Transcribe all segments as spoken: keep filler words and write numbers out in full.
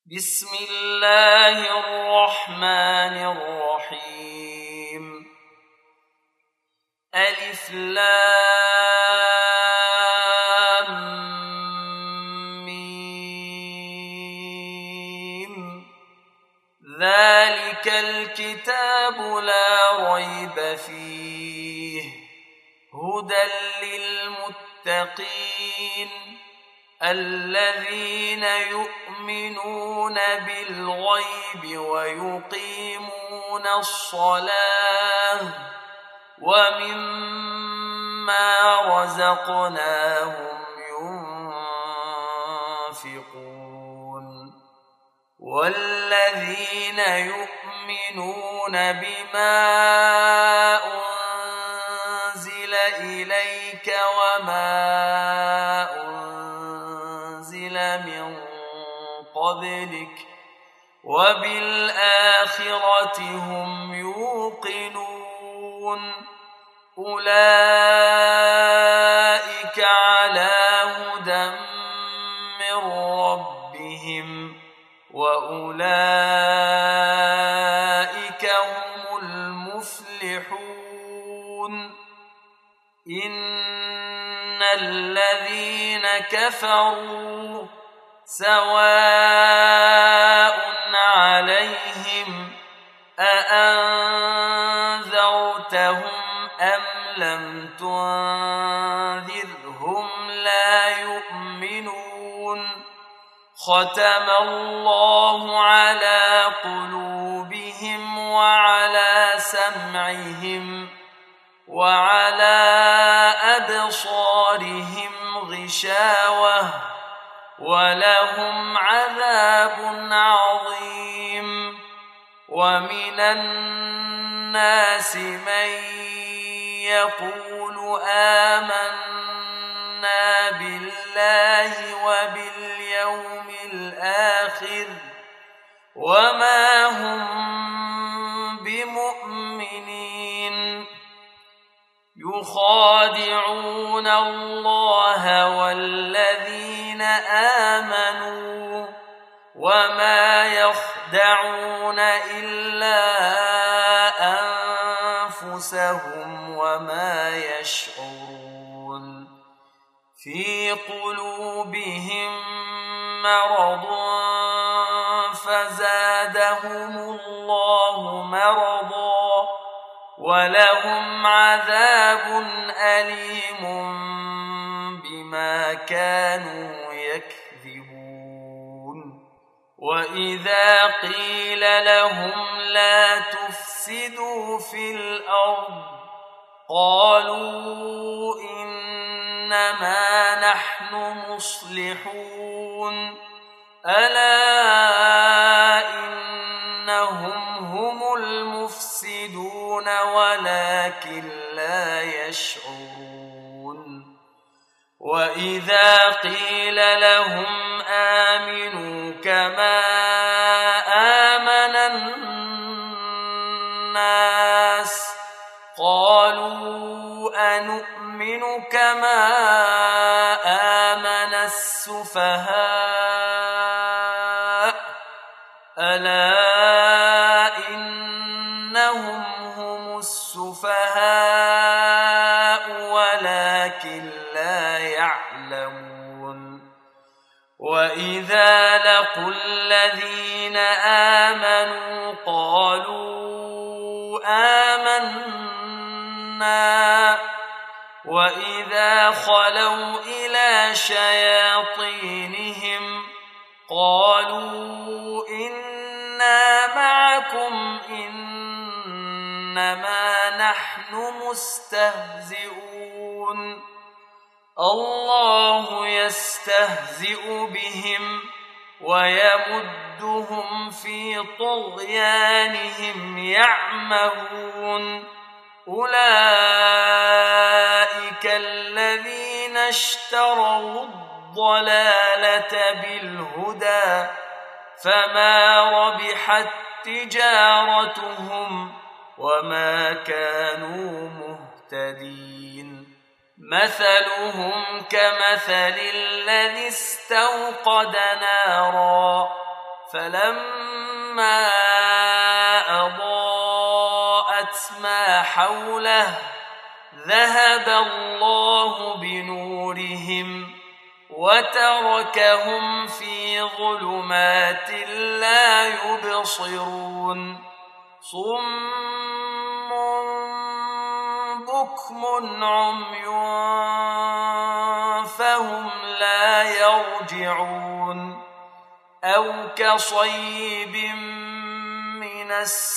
بسم الله الرحمن الرحيم. ألف لام ميم. ذلك الكتاب لا ريب فيه هدى للمتقين الذين يؤمنون بالغيب ويقيمون الصلاة ومما رزقناهم ينفقون والذين يؤمنون بما أنزل إليك وما من قبلك وبالآخرة هم يوقنون أولئك على هدى من ربهم وأولئك هم المفلحون. إن الذين كفروا سواء عليهم أأنذرتهم أم لم تنذرهم لا يؤمنون. ختم الله على قلوبهم وعلى سمعهم وعلى أبصارهم غشاوة ولهم عذاب عظيم. ومن الناس من يقول آمنا بالله وباليوم الآخر وما هم بمؤمنين. يخادعون الله والذين آمنوا وما يخدعون إلا أنفسهم وما يشعرون. في قلوبهم مرض فزادهم الله مرضا ولهم عذاب أليم بما كانوا يكذبون. وإذا قيل لهم لا تفسدوا في الأرض قالوا إنما نحن مصلحون ألا إنهم هم المفسدون ولكن لا يشعرون. وإذا قيل لهم آمنوا كما آمن الناس قالوا أنؤمن كما آمن السفهاء ألا إنهم هم السفهاء ولكن لا يعلمون. وإذا لقوا الذين آمنوا قالوا آمنا وإذا خلوا إلى شياطينهم قالوا إنا معكم إنما نحن مستهزئون. الله يستهزئ بهم ويمدهم في طغيانهم يعمهون. أولئك الذين اشتروا الضلالة بالهدى فما ربحت تجارتهم وما كانوا مهتدين. مثلهم كمثل الذي استوقد نارا فلما أضاءت ما حوله ذهب الله بنورهم وتركهم في ظلمات لا يبصرون صم بكم عمي فهم لا يرجعون أو كصيب من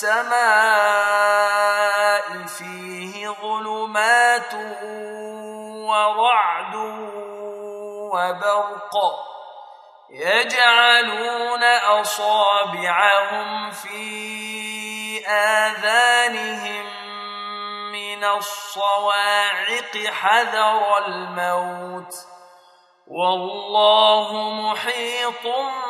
السماء فيه ظلمات ورعد وبرق يجعلون أصابعهم في آذانهم من الصواعق حذر الموت والله محيط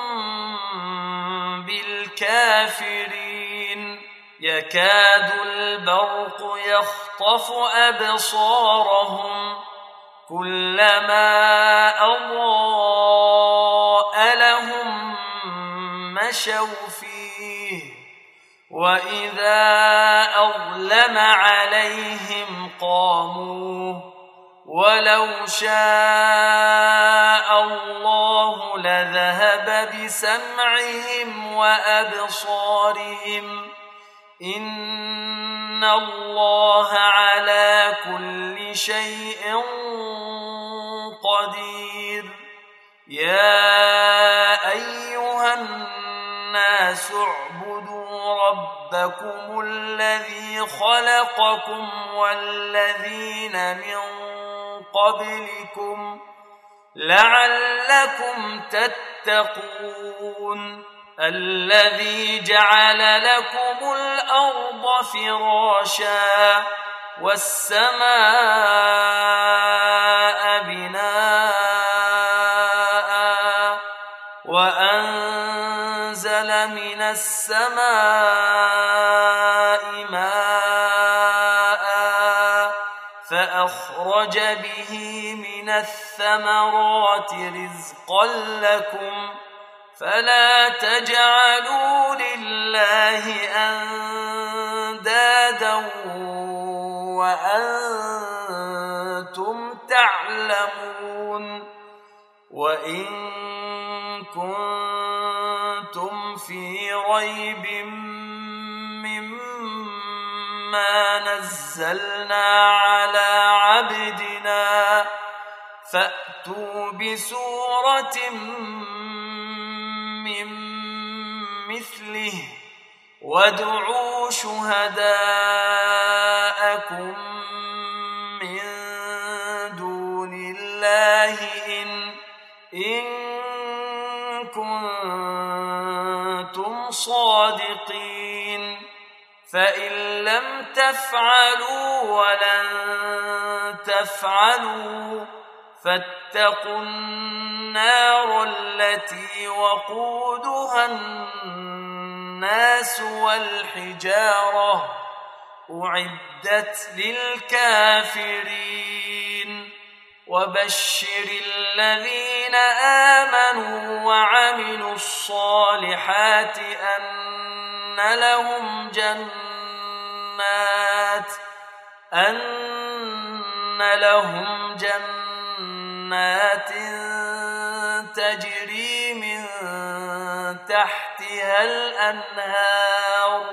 بالكافرين يكاد البرق يخطف أبصارهم كلما أضاء لهم مشوا فيه وإذا أظلم عليهم قاموا ولو شاء الله لذهب بسمعهم وأبصارهم إن الله على كل شيء قدير يا أيها الناس اعبدوا ربكم الذي خلقكم والذين من قبلكم لعلكم تتقون الذي جعل لكم الأرض فراشا والسماء بناء وأنزل من السماء ماء فأخرج به من الثمرات رزقا لكم فلا تجعلوا لله أندادا وأنتم تعلمون وإن كنتم في ريب مما نزلنا على عبدنا فأتوا بسورة من مثله وادعوا شهداءكم من دون الله إن, إن كنتم صادقين فإن لم تفعلوا ولن تفعلوا فاتقوا النار التي وقودها الناس والحجارة أعدت للكافرين وبشر الذين آمنوا وعملوا الصالحات أن لهم جنات أن لهم جنات تجري من تحتها الأنهار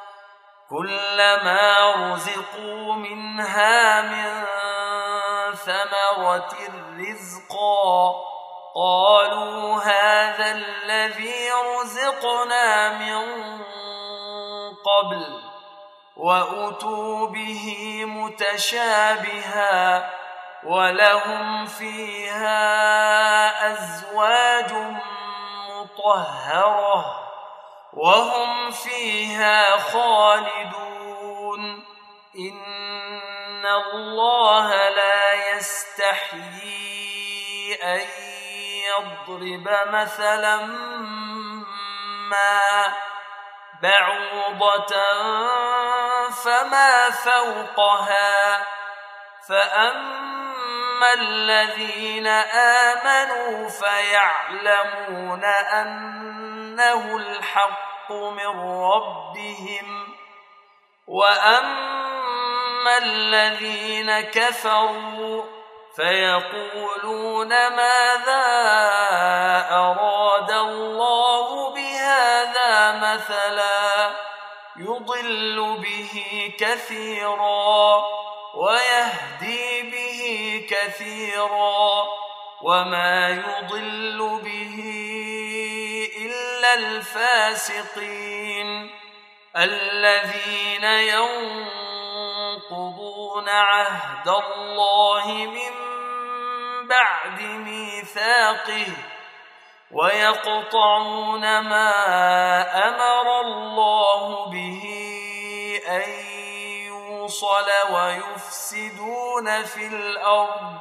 كلما رزقوا منها من ثمرة رزقا قالوا هذا الذي رزقنا من قبل وأتوا به متشابها ولهم فيها أزواج مطهرة وهم فيها خالدون إن الله لا يستحيي أن يضرب مثلا ما بعوضة فما فوقها فأما الذين آمنوا فيعلمون أن إنه الحق من ربهم. وأما الذين كفروا فيقولون ماذا أراد الله بهذا مثلا يضل به كثيرا ويهدي به كثيرا وما يضل به إلا الفاسقين الذين ينقضون عهد الله من بعد ميثاقه ويقطعون ما أمر الله به أن يوصل ويفسدون في الأرض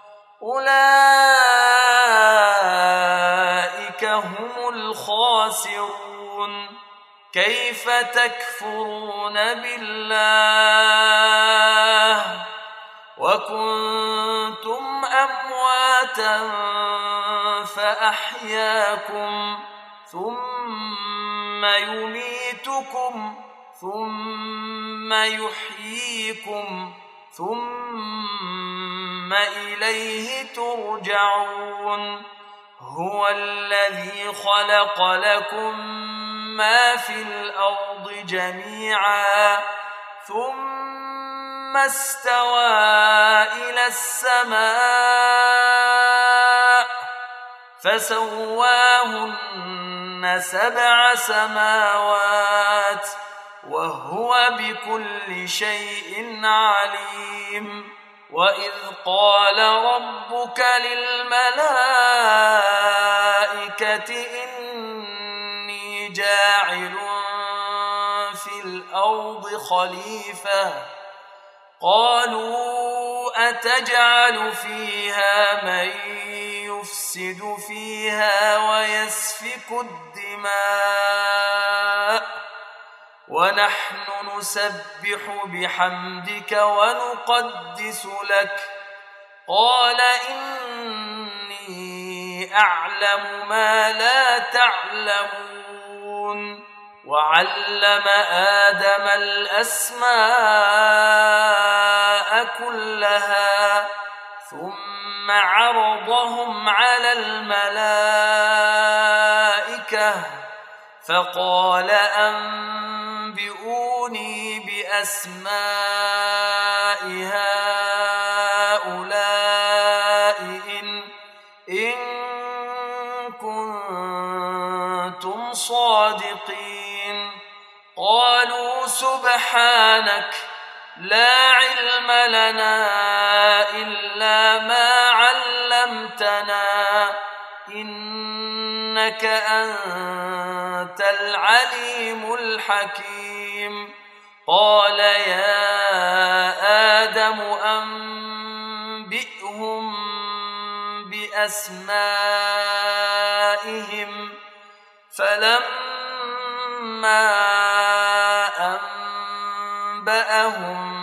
أولئك هم الخاسرون. كيف تكفرون بالله وكنتم أمواتا فأحياكم ثم يميتكم ثم يحييكم ثم إليه ترجعون. هو الذي خلق لكم ما في الأرض جميعا ثم استوى إلى السماء فسواهن سبع سماوات وهو بكل شيء عليم. وإذ قال ربك للملائكة إني جاعل في الأرض خليفة قالوا أتجعل فيها من يفسد فيها ويسفك الدماء ونحن نسبح بحمدك ونقدس لك قال إني أعلم ما لا تعلمون. وعلم آدم الأسماء كلها ثم عرضهم على الملائكة فقال أنبئوني بأسماء هؤلاء إن, إن كنتم صادقين. قالوا سبحانك لا علم لنا إلا ما علمتنا إنك أنت العليم الحكيم. قال يا آدم أنبئهم بأسمائهم فلما أنبأهم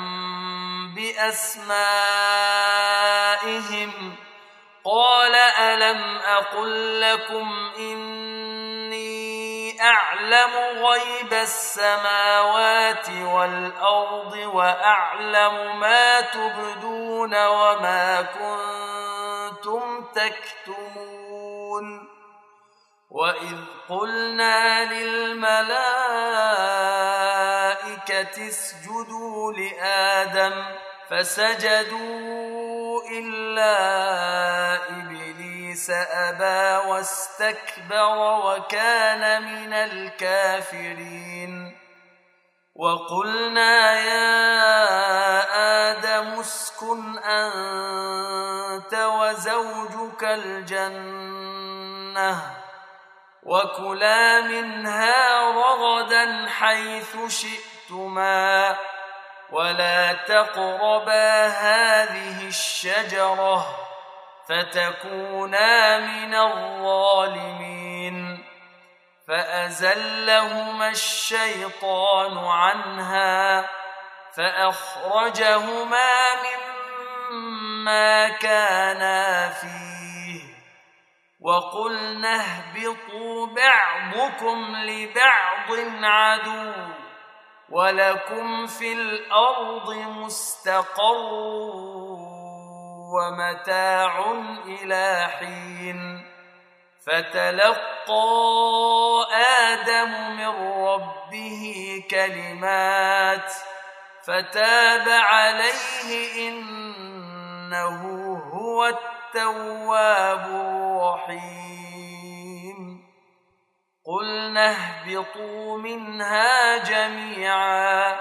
بأسمائهم قال ألم أقل لكم إني أعلم غيب السماوات والأرض وأعلم ما تبدون وما كنتم تكتمون. وإذ قلنا للملائكة اسجدوا لآدم فسجدوا إلا إبليس أبى واستكبر وكان من الكافرين. وقلنا يا آدم اسكن أنت وزوجك الجنة وكلا منها رغدا حيث شئتما ولا تقربا هذه الشجرة فتكونا من الظالمين. فأزلهما الشيطان عنها فأخرجهما مما كانا فيه وقلنا اهبطوا بعضكم لبعض عدو ولكم في الأرض مستقر ومتاع إلى حين فتلقى آدم من ربه كلمات فتاب عليه إنه هو التواب الرحيم قلنا اهبطوا منها جميعا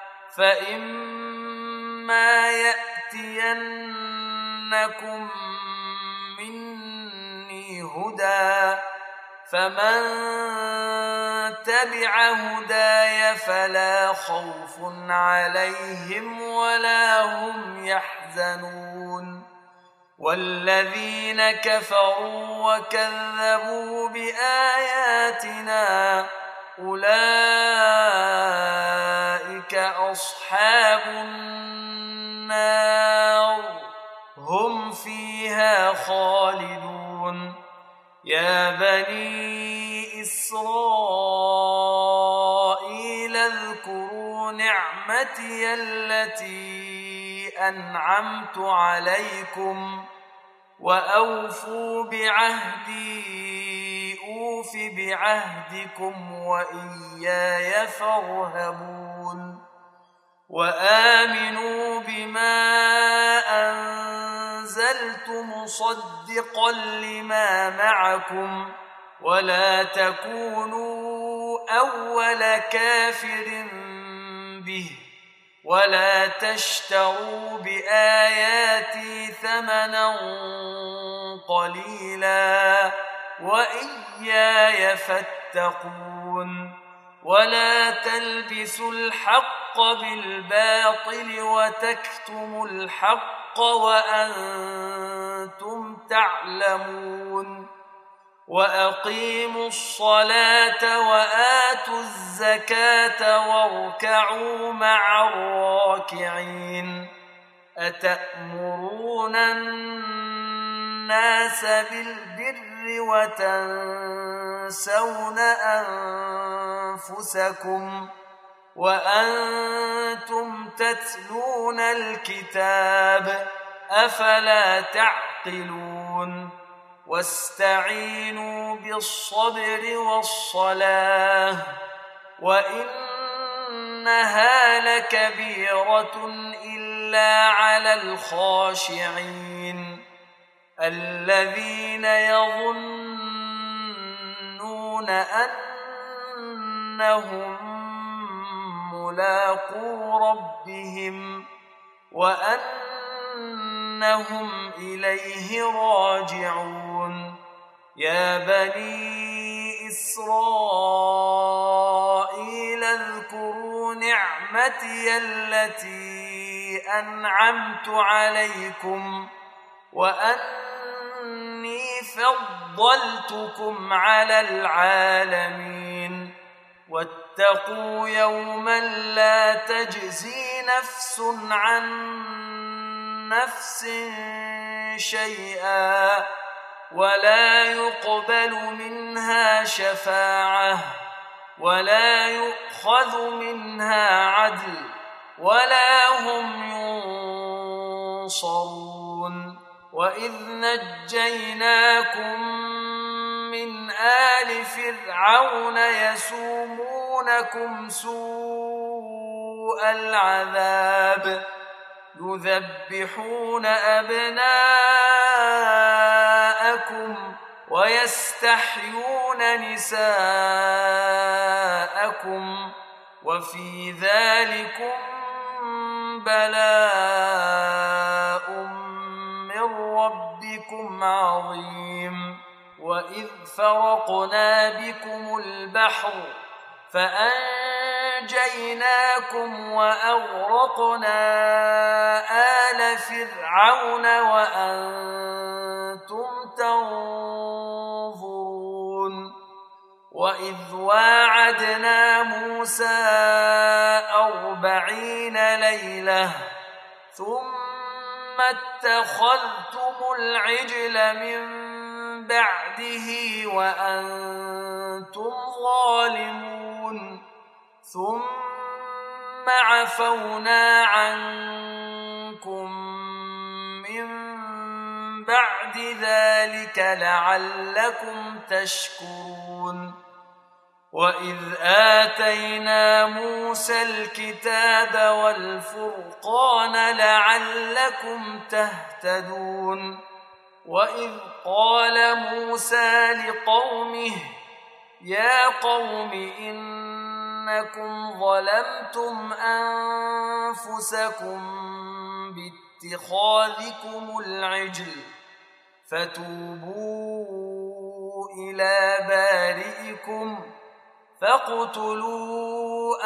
فإما يأتينكم مني هدى فمن تبع هداي فلا خوف عليهم ولا هم يحزنون والذين كفروا وكذبوا بآياتنا أولئك أصحاب النار هم فيها خالدون يا بني إسرائيل اذكروا نعمتي التي أنعمت عليكم وأوفوا بعهدي أوف بعهدكم وإياي فارهبون وآمنوا بما أنزلت مصدقا لما معكم ولا تكونوا أول كافر به ولا تشتروا بآياتي ثمنا قليلا وإياي فاتقون ولا تلبسوا الحق بالباطل وتكتموا الحق وأنتم تعلمون وأقيموا الصلاة وآتوا الزكاة واركعوا مع الراكعين أتأمرون الناس بالبر وتنسون أنفسكم وأنتم تتلون الكتاب أفلا تعقلون واستعينوا بالصبر والصلاة وإنها لكبيرة إلا على الخاشعين الذين يظنون أنهم ملاقو ربهم وأنهم إليه راجعون يا بني إسرائيل اذكروا نعمتي التي أنعمت عليكم وأني فضلتكم على العالمين واتقوا يوما لا تجزي نفس عن نفس شيئا ولا يقبل منها شفاعة ولا يؤخذ منها عدل ولا هم ينصرون وإذ نجيناكم من آل فرعون يسومونكم سوء العذاب يذبحون أبناءكم ويستحيون نساءكم وفي ذلكم بلاء من ربكم عظيم وإذ فرقنا بكم البحر فأنجيناكم وأغرقنا آل فرعون وأنتم تنظرون وإذ واعدنا موسى أربعين ليلة ثم اتخذتم العجل من بعده وأنتم ظالمون ثم عفونا عنكم من بعد ذلك لعلكم تشكرون وإذ آتينا موسى الكتاب والفرقان لعلكم تهتدون وإذ قال موسى لقومه يا قوم إنكم ظلمتم أنفسكم باتخاذكم العجل فتوبوا إلى بارئكم فاقتلوا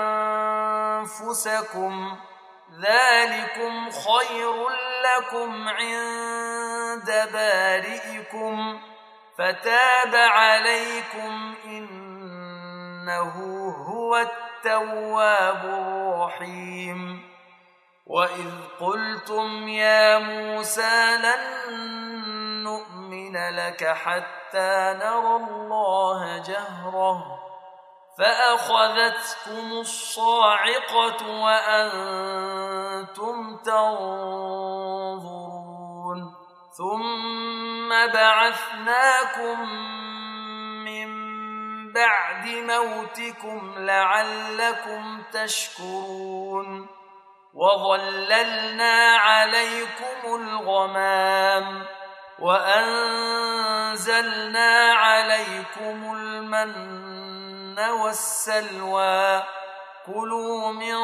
أنفسكم ذلكم خير لكم عند بارئكم فتاب عليكم إنه هو التواب الرحيم وإذ قلتم يا موسى لن نؤمن لك حتى نرى الله جهرة فأخذتكم الصاعقة وأنتم تنظرون ثم بعثناكم من بعد موتكم لعلكم تشكرون وظللنا عليكم الغمام وأنزلنا عليكم المن والسلوى كلوا من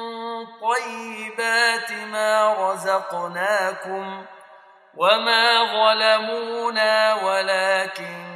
طيبات ما رزقناكم وما ظلمونا ولكن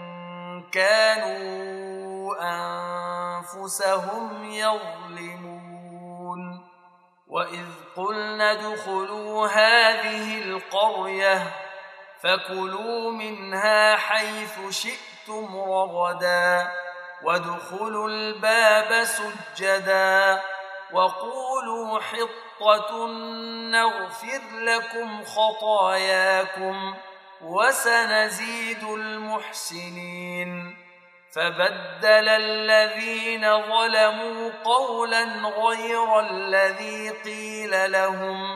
كانوا أنفسهم يظلمون وإذ قلنا ادخلوا هذه القرية فكلوا منها حيث شئتم رغدا وادخلوا الباب سجدا وقولوا حطة نغفر لكم خطاياكم وسنزيد المحسنين فبدل الذين ظلموا قولا غير الذي قيل لهم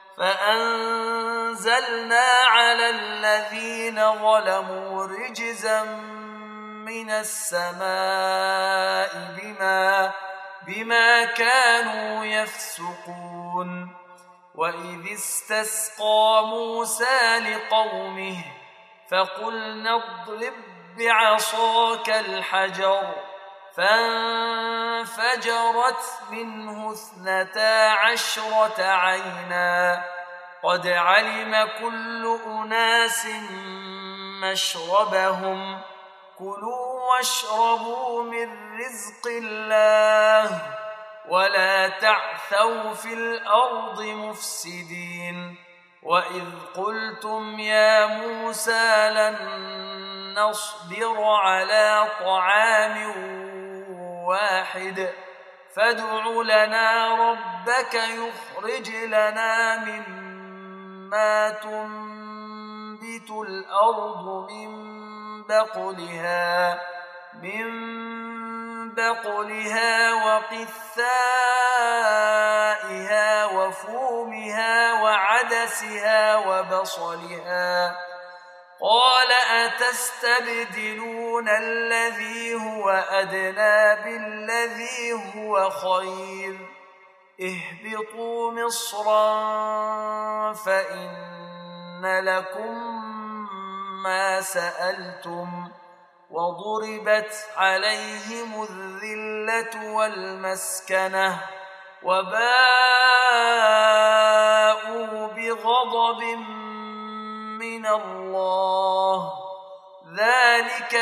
فأنزلنا على الذين ظلموا رجزا من السماء بما, بما كانوا يفسقون وإذ استسقى موسى لقومه فقلنا اضرب بعصاك الحجر فانفجرت منه اثنتا عشرة عينا قد علم كل أناس مشربهم كلوا واشربوا من رزق الله ولا تعثوا في الأرض مفسدين وإذ قلتم يا موسى لن نصبر على طعام واحد فادع لنا ربك يخرج لنا مما تنبت الأرض من بقلها من بقلها وقثائها وفومها وعدسها وبصلها قال أتستبدلون الذي هو أدنى بالذي هو خير اهبطوا مصرا فإن لكم ما سألتم وضربت عليهم الذلة والمسكنة وباءوا بغضب من الله ذلك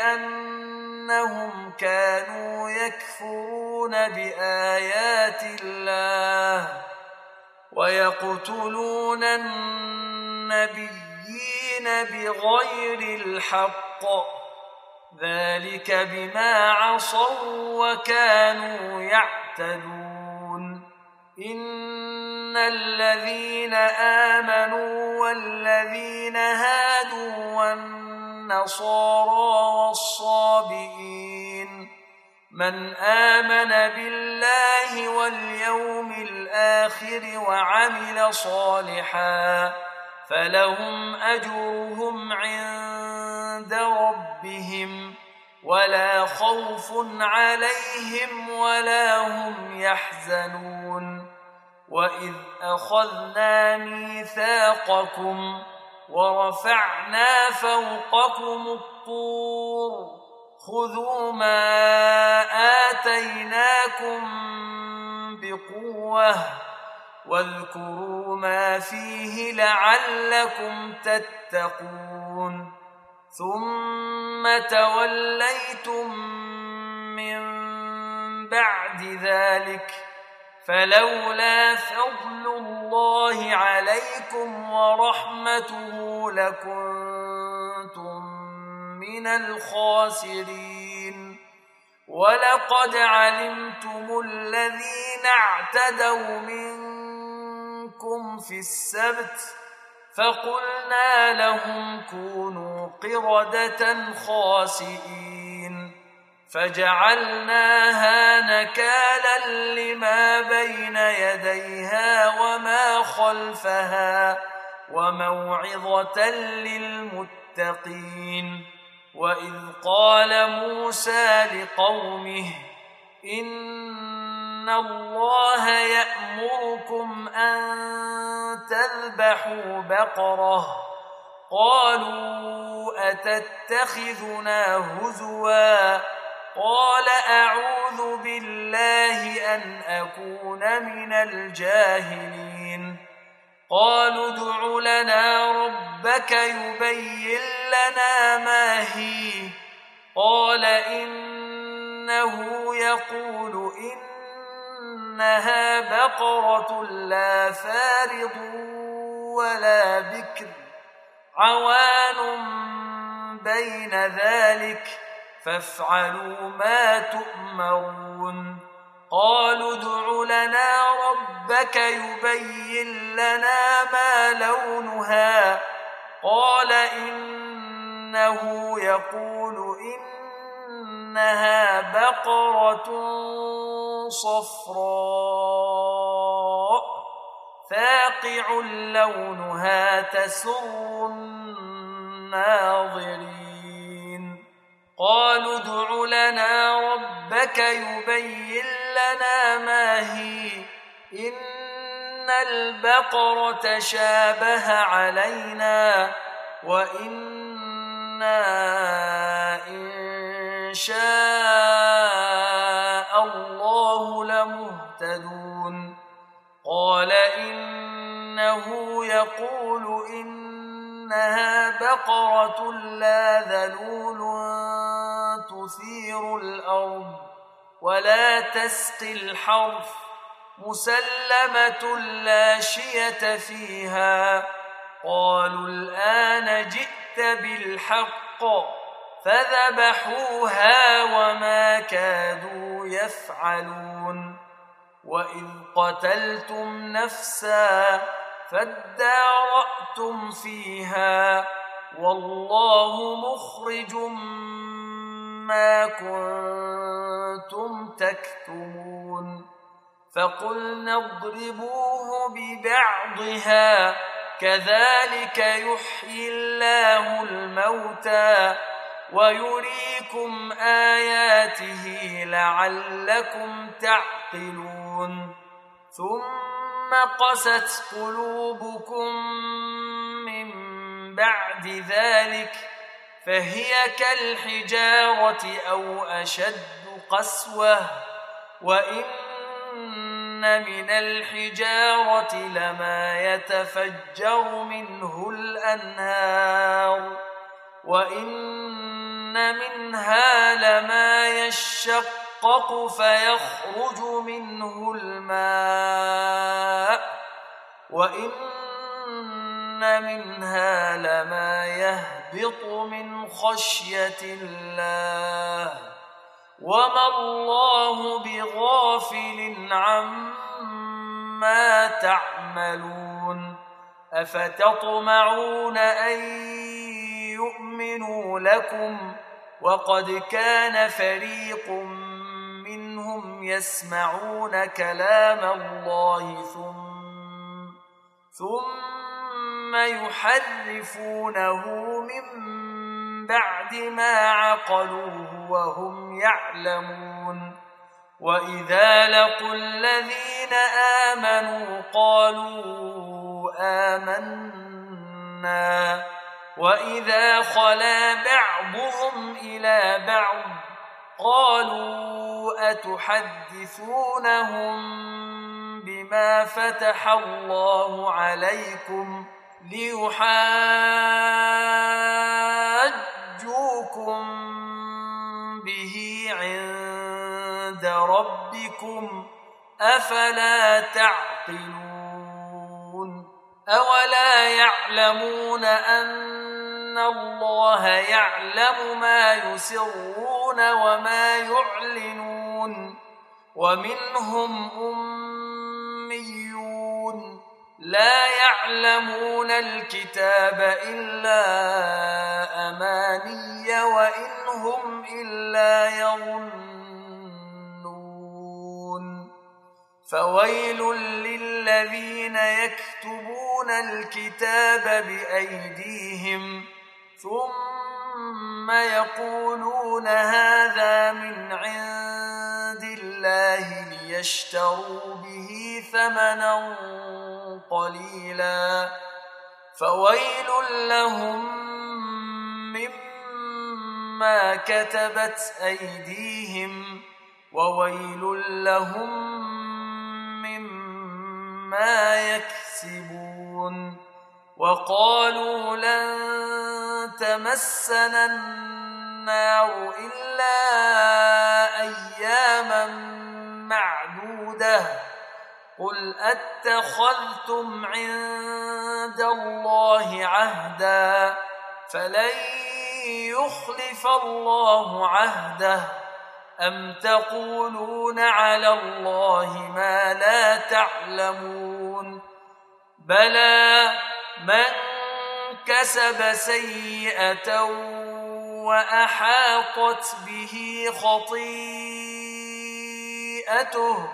بأنهم كانوا يكفرون بآيات الله ويقتلون النبيين بغير الحق ذلك بما عصوا وكانوا يعتدون إن الذين آمنوا والذين هادوا والنصارى والنصارى والصابئين من آمن بالله واليوم الآخر وعمل صالحا فلهم أجرهم عند ربهم ولا خوف عليهم ولا هم يحزنون وإذ أخذنا ميثاقكم ورفعنا فوقكم الطور خذوا ما آتيناكم بقوة واذكروا ما فيه لعلكم تتقون ثم توليتم من بعد ذلك فلولا فضل الله عليكم ورحمته لكنتم من الخاسرين ولقد علمتم الذين اعتدوا منكم في السبت فقلنا لهم كونوا قردة خاسئين فجعلناها نكالا لما بين يديها وما خلفها وموعظة للمتقين وإذ قال موسى لقومه إن الله يأمركم أن تذبحوا بقرة قالوا أتتخذنا هزوا قال أعوذ بالله أن أكون من الجاهلين قالوا ادع لنا ربك يبين لنا ما هي قال إنه يقول إنها بقرة لا فارض ولا بكر عوان بين ذلك فافعلوا ما تؤمرون قالوا ادع لنا ربك يبين لنا ما لونها قال إنه يقول إنها بقرة صفراء فاقع لونها تسر الناظرين قالوا ادع لنا ربك يبين لنا ما هي إن البقرة شابه علينا وإنا إن شاء الله لمهتدون قال إنه يقول إنها بقرة لا ذلول تثير الأرض ولا تسقي الحرث مسلمة لا شية فيها قالوا الآن جئت بالحق فذبحوها وما كادوا يفعلون وإذ قتلتم نفسا فادارأتم فيها والله مخرج ما كنتم تكتمون فقلنا اضربوه ببعضها كذلك يحيي الله الموتى ويريكم آياته لعلكم تعقلون ثم قست قلوبكم من بعد ذلك فهي كالحجارة أو أشد قسوة وإن من الحجارة لما يتفجر منه الأنهار وإن منها لما يشقق فيخرج منه الماء وإن منها لما يهبط من خشية الله وما الله بغافل عما تعملون أفتطمعون أن ليؤمنوا لكم وقد كان فريق منهم يسمعون كلام الله ثم, ثم يحرفونه من بعد ما عقلوه وهم يعلمون وإذا لقوا الذين آمنوا قالوا آمنا وإذا خلا بعضهم إلى بعض قالوا أتحدثونهم بما فتح الله عليكم ليحاجوكم به عند ربكم أفلا تعقلون أولا يعلمون أن الله يعلم ما يسرون وما يعلنون ومنهم أميون لا يعلمون الكتاب إلا أماني وإن هم إلا يظنون فويل للذين يكتبون الكتاب بأيديهم ثم يقولون هذا من عند الله ليشتروا به ثمنا قليلا فويل لهم مما كتبت أيديهم وويل لهم مما يكسبون وقالوا لن تمسنا النار إلا أياما معدودة قل أتخذتم عند الله عهدا فلن يخلف الله عهده أم تقولون على الله ما لا تعلمون بلى من كسب سيئة وأحاطت به خطيئته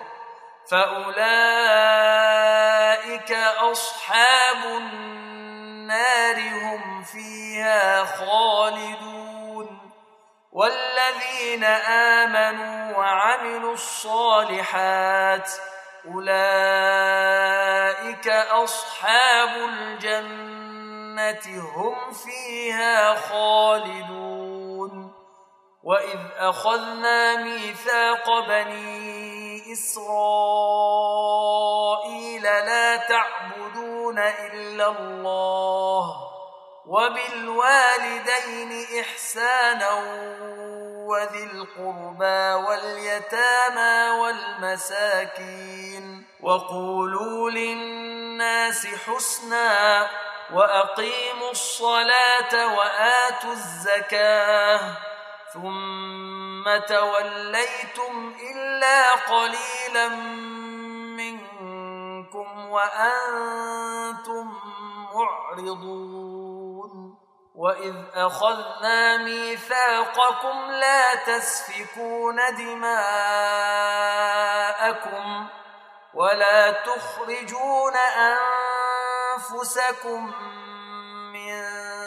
فأولئك أصحاب النار هم فيها خالدون والذين آمنوا وعملوا الصالحات أولئك أصحاب الجنة هم فيها خالدون وإذ أخذنا ميثاق بني إسرائيل لا تعبدون إلا الله وبالوالدين إحسانا وذي القربى واليتامى والمساكين وقولوا للناس حسنا وأقيموا الصلاة وآتوا الزكاة ثم توليتم إلا قليلا منكم وأنتم معرضون وإذ أخذنا ميثاقكم لا تسفكون دماءكم ولا تخرجون أنفسكم من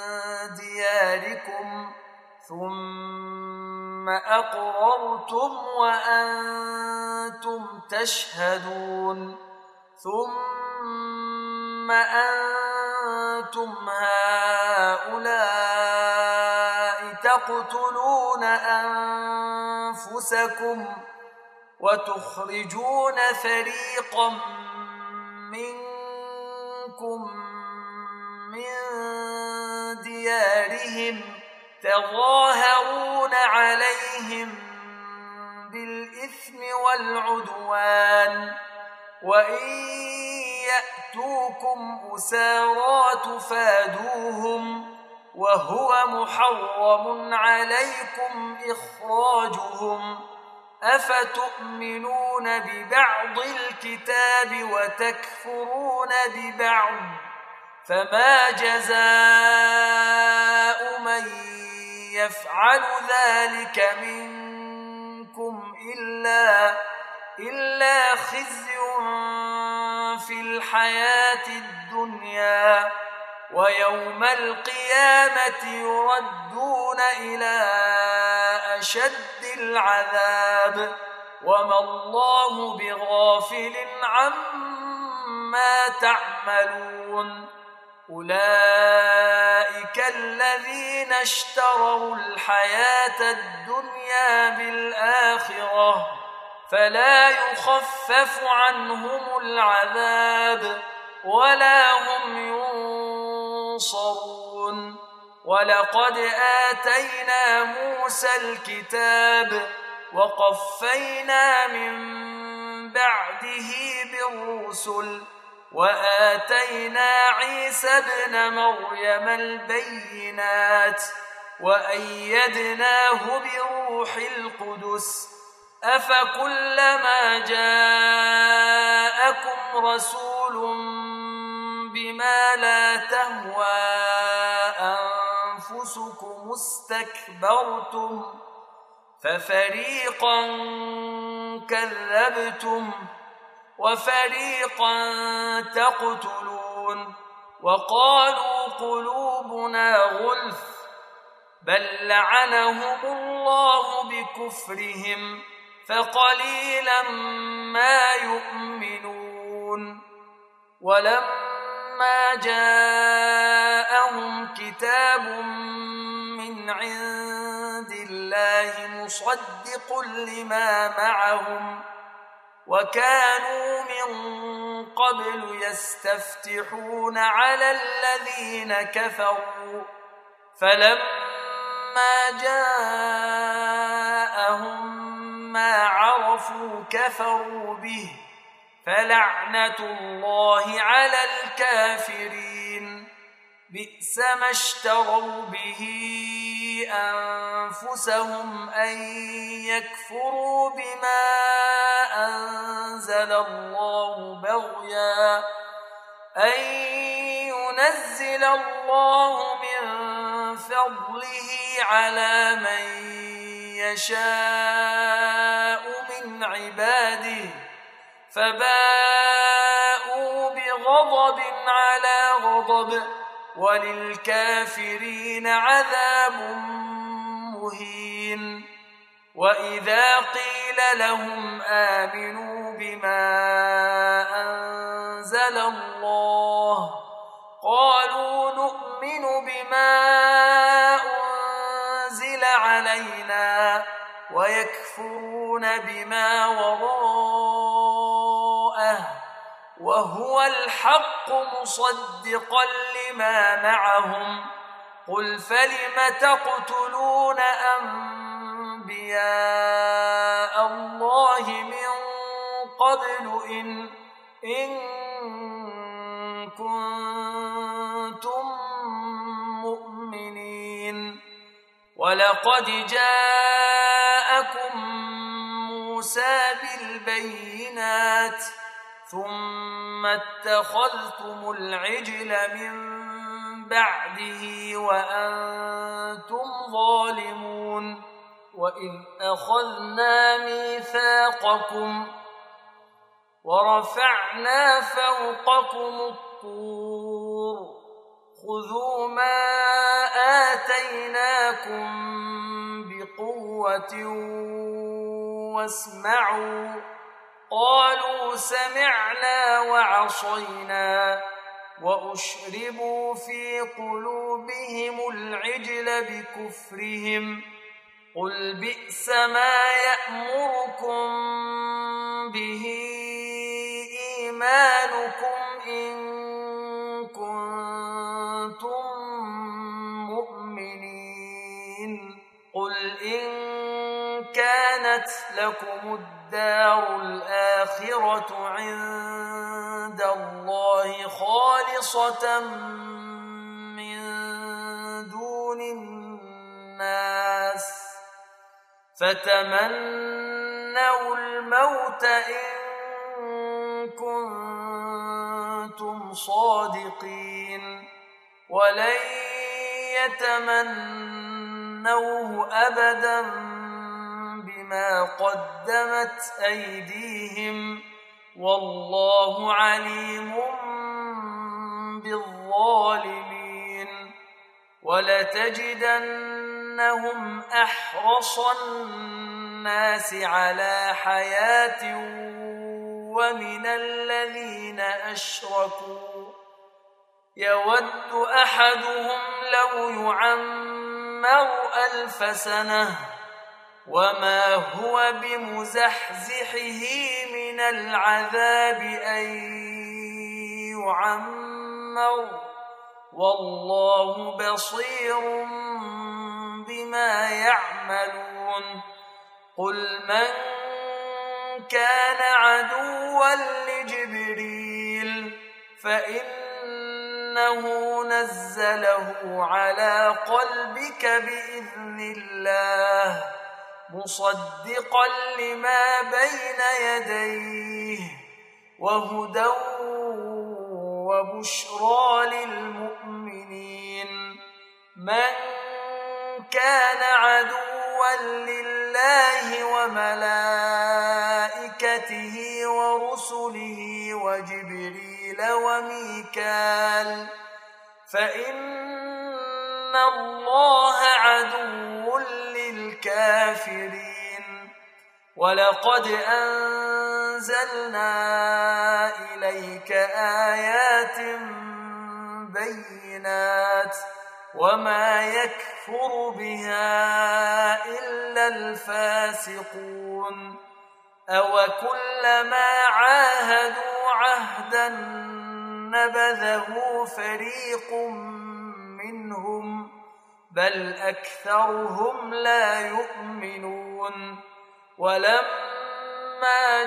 دياركم ثم أقررتم وأنتم تشهدون ثم أنتم هؤلاء تقتلون أنفسكم وتخرجون فريقا منكم من ديارهم تظاهرون عليهم بالإثم والعدوان وإن يأتوكم أسارى تفادوهم وهو محرم عليكم إخراجهم أفتؤمنون ببعض الكتاب وتكفرون ببعض فما جزاء من يفعل ذلك منكم إلا, إلا خزي في الحياة الدنيا ويوم القيامة يردون إلى أشد العذاب وما الله بغافل عما تعملون أولئك الذين اشتروا الحياة الدنيا بالآخرة فلا يخفف عنهم العذاب ولا هم ينصرون ولقد آتينا موسى الكتاب وقفينا من بعده بالرسل وآتينا عيسى ابن مريم البينات وأيدناه بروح القدس أفكلما جاءكم رسول بما لا تهوى أنفسكم استكبرتم ففريقا كذبتم وفريقا تقتلون وقالوا قلوبنا غلف بل لعنهم الله بكفرهم فقليلا ما يؤمنون ولما جاءهم كتاب من عند الله مصدق لما معهم وكانوا من قبل يستفتحون على الذين كفروا فلما جاءهم ما عرفوا كفروا به فلعنة الله على الكافرين بئس ما اشتروا به أنفسهم أن يكفروا بما أنزل الله بغيا أن ينزل الله من فضله على من يشاء من عباده فباءوا بغضب على غضب وللكافرين عذاب مهين وإذا قيل لهم آمنوا بما أنزل الله قالوا نؤمن بما أنزل علينا ويكفرون بما وراءه وهو الحق مصدقا لما معهم قل فلم تقتلون أنبياء الله من قبل إن, إن كنتم مؤمنين ولقد جاءكم موسى بالبينات ثم اتخذتم العجل من بعده وأنتم ظالمون وإذ أخذنا ميثاقكم ورفعنا فوقكم الطور خذوا ما آتيناكم بقوة واسمعوا قالوا سمعنا وعصينا وأشربوا في قلوبهم العجل بكفرهم قل بئس ما يأمركم به إيمانكم إن كنتم مؤمنين قل إن كانت لكم الدار الآخرة عند الله خالصة من دون الناس فتمنوا الموت إن كنتم صادقين ولن يتمنوه أبدا بما قدمت أيديهم والله عليم بالظالمين ولتجدنهم أحرص الناس على حياة ومن الذين أشركوا يود أحدهم لو يعمر ألف سنة وما هو بمزحزحه من العذاب أن يعمر والله بصير بما يعملون قل من كان عدوا لجبريل فإنه نزله على قلبك بإذن الله مصدقا لما بين يديه وهدى وبشرى للمؤمنين من كان عدوا لله وملائكته ورسله وجبريل وميكال فإن الله عدو للكافرين ولقد أنزلنا إليك آيات بينات وما يكفر بها إلا الفاسقون أوكلما عاهدوا عهدا نبذه فريق منهم بل أكثرهم لا يؤمنون ولما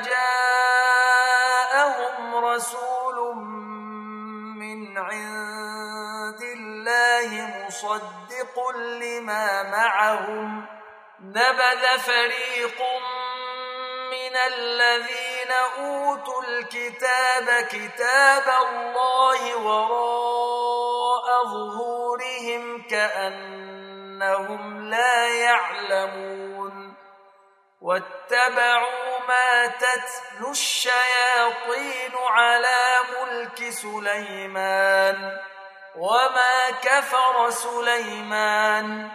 جاءهم رسول من عند الله مصدق لما معهم نبذ فريق من الذين أوتوا الكتاب كتاب الله وراء ظهورهم كأنهم لا يعلمون واتبعوا ما تتلو الشياطين على ملك سليمان وما كفر سليمان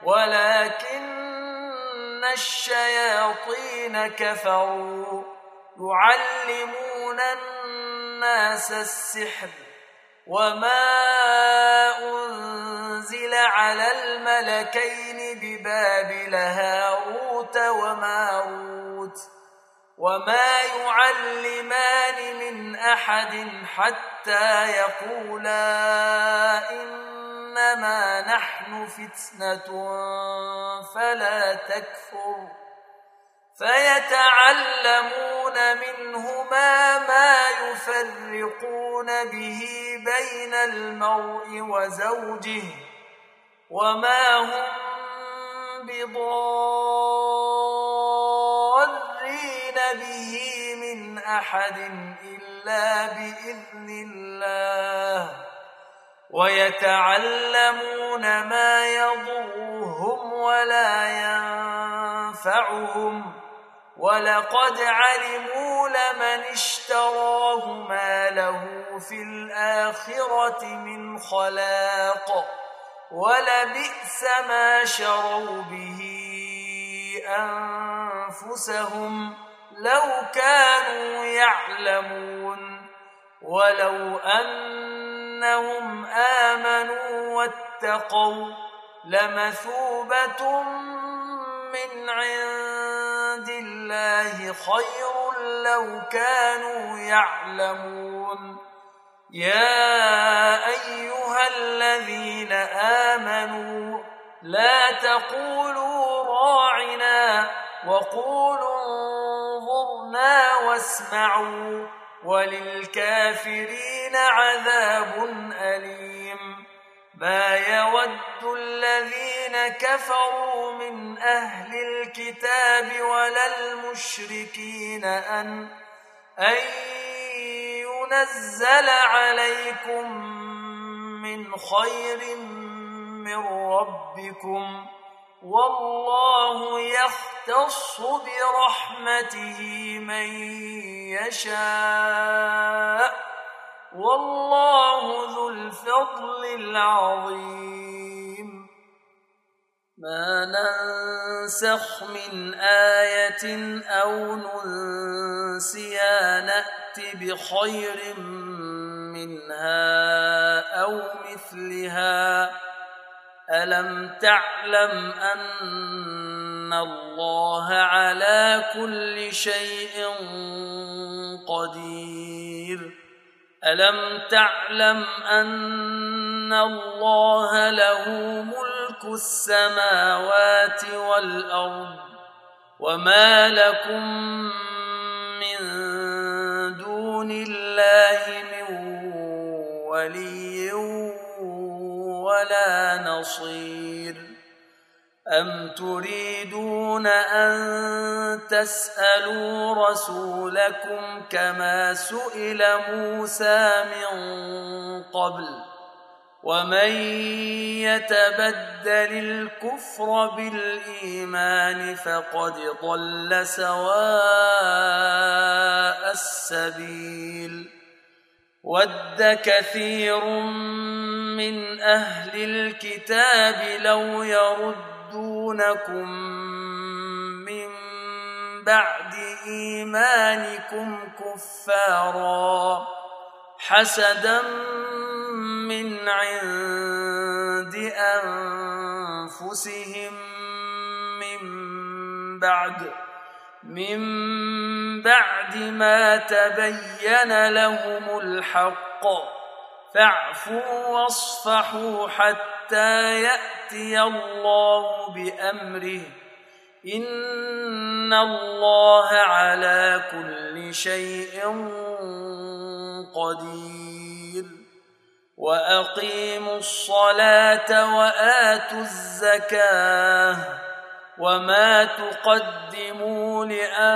ولكن الشياطين كفروا يعلمون الناس السحر وما أنزل على الملكين ببابل هاروت وماروت وما يعلمان من أحد حتى يقولا إنما نحن فتنة فلا تكفر فيتعلمون منهما ما يفرقون به بين المرء وزوجه وما هم بضارين به من أحد إلا بإذن الله ويتعلمون ما يضرهم ولا ينفعهم ولقد علموا لمن اشتراه ما له في الآخرة من خلاق ولبئس ما شروا به أنفسهم لو كانوا يعلمون ولو أنهم آمنوا واتقوا لمثوبة من عند الله خير لو كانوا يعلمون يا أيها الذين آمنوا لا تقولوا راعنا وقولوا انظرنا واسمعوا وللكافرين عذاب أليم ما يود الذين كفروا من أهل الكتاب ولا المشركين أن, أن لينزل عليكم من خير من ربكم والله يختص برحمته من يشاء والله ذو الفضل العظيم ما ننسخ من آية أو ننسها نأت بخير منها أو مثلها ألم تعلم أن الله على كل شيء قدير ألم تعلم أن الله له ملك السماوات والأرض وما لكم من دون الله من ولي ولا نصير أم تريدون أن تسألوا رسولكم كما سئل موسى من قبل ومن يتبدل الكفر بالإيمان فقد ضل سواء السبيل ود كثير من أهل الكتاب لو يردونكم من بعد إيمانكم كفارا حسدا من عند أنفسهم من بعد من بعد ما تبين لهم الحق فاعفوا واصفحوا حتى يأتي الله بأمره إن الله على كل شيء قدير وأقيموا الصلاة وآتوا الزكاة وما تقدموا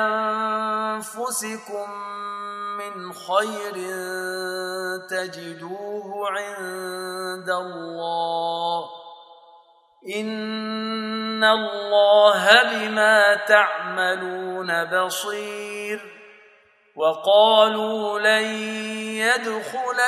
لأنفسكم من خير تجدوه عند الله إن الله بما تعملون بصير وقالوا لن يدخل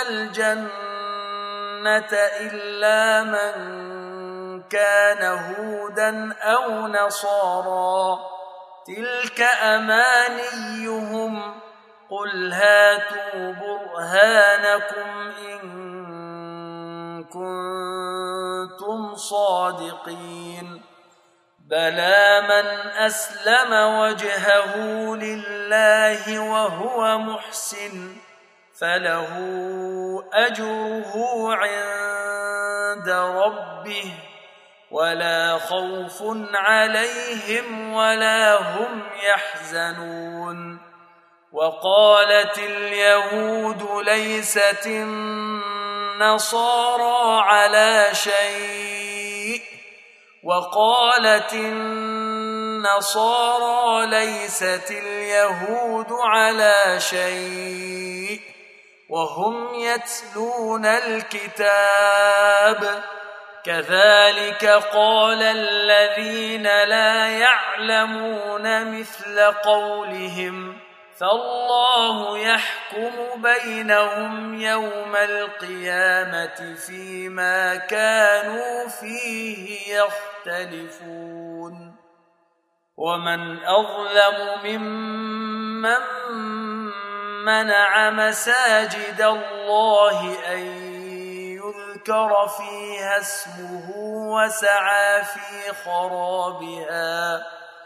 الجنة إلا من كان هودا أو نصارى تلك أمانيهم قل هاتوا برهانكم إن كنتم صادقين بلى من أسلم وجهه لله وهو محسن فله أجره عند ربه ولا خوف عليهم ولا هم يحزنون وقالت اليهود ليست النصارى على شيء وقالت النصارى ليست اليهود على شيء وهم يتلون الكتاب كذلك قال الذين لا يعلمون مثل قولهم فالله يحكم بينهم يوم القيامة فيما كانوا فيه يختلفون ومن أظلم ممن منع مساجد الله أن يذكر فيها اسمه وسعى في خرابها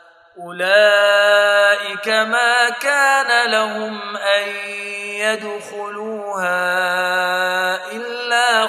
أولئك ما كان لهم أن يدخلوها إلا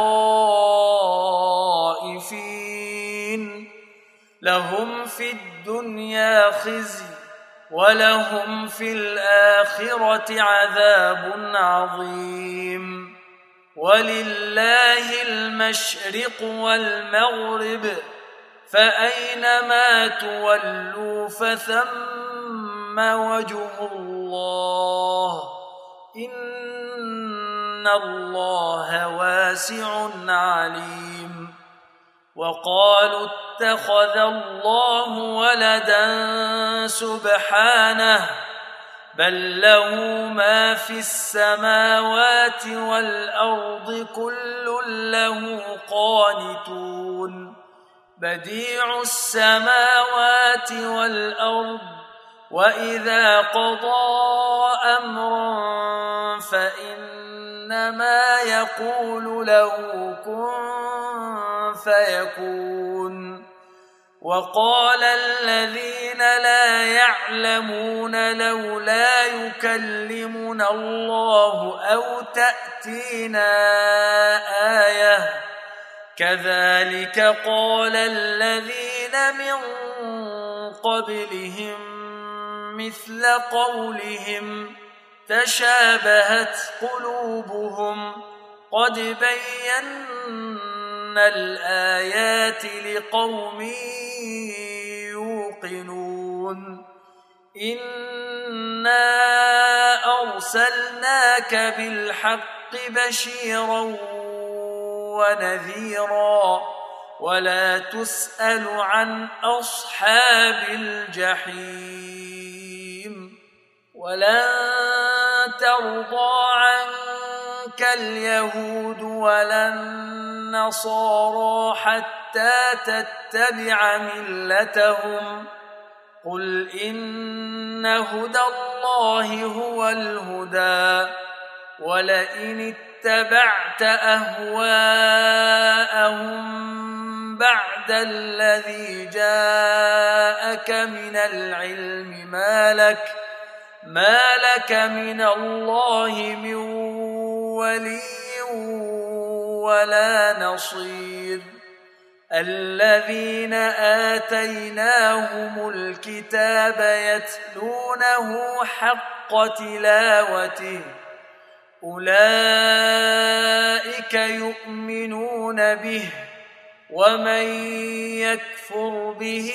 خائفين لهم في الدنيا خزي ولهم في الآخرة عذاب عظيم ولله المشرق والمغرب فأينما تولوا فثم وجه الله إن الله واسع عليم. وقالوا اتخذ الله ولدا سبحانه بل له ما في السماوات والأرض كل له قانتون بديع السماوات والأرض وإذا قضى أمرا فإنما يقول له كن فيكون. وقال الذين لا يعلمون لولا يكلمنا الله أو تأتينا آية كذلك قال الذين من قبلهم مثل قولهم تشابهت قلوبهم قد بينا الآيات لقوم يوقنون. إنا أرسلناك بالحق بشيرا ونذيرا ولا تسأل عن أصحاب الجحيم. ولن ترضى عنك اليهود ولا النصارى حتى تتبع ملتهم قل إن هدى الله هو الهدى ولئن اتبعت أهواءهم بعد الذي جاءك من العلم ما لك ما لك من الله من ولي ولا نصير. الذين آتيناهم الكتاب يتلونه حق تلاوته أولئك يؤمنون به ومن يكفر به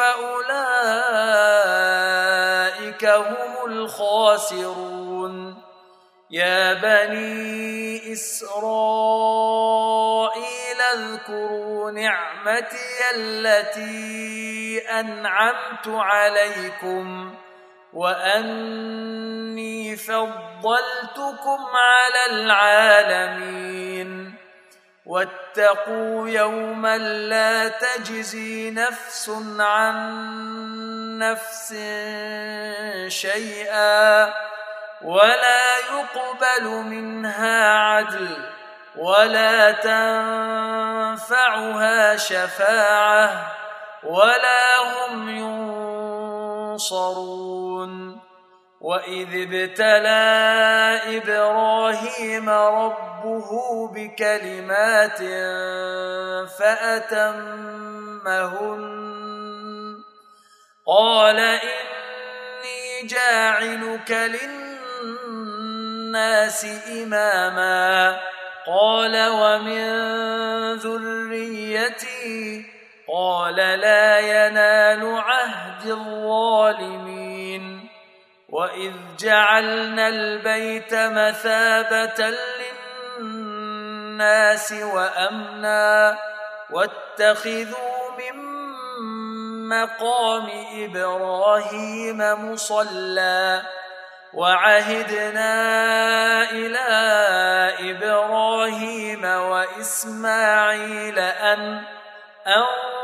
فأولئك هم الخاسرون. يا بني إسرائيل اذكروا نعمتي التي أنعمت عليكم وأني فضلتكم على العالمين. واتقوا يوما لا تجزي نفس عن نفس شيئا ولا يقبل منها عدل ولا تنفعها شفاعة ولا هم ينصرون. وإذ ابتلى إبراهيم ربه بكلمات فأتمهن قال إني جاعلك للناس إماما قال ومن ذريتي قال لا ينال عهد الظالمين. وإذ جعلنا البيت مثابة للناس وأمنا واتخذوا من مقام إبراهيم مصلى وعهدنا إلى إبراهيم وإسماعيل أن أن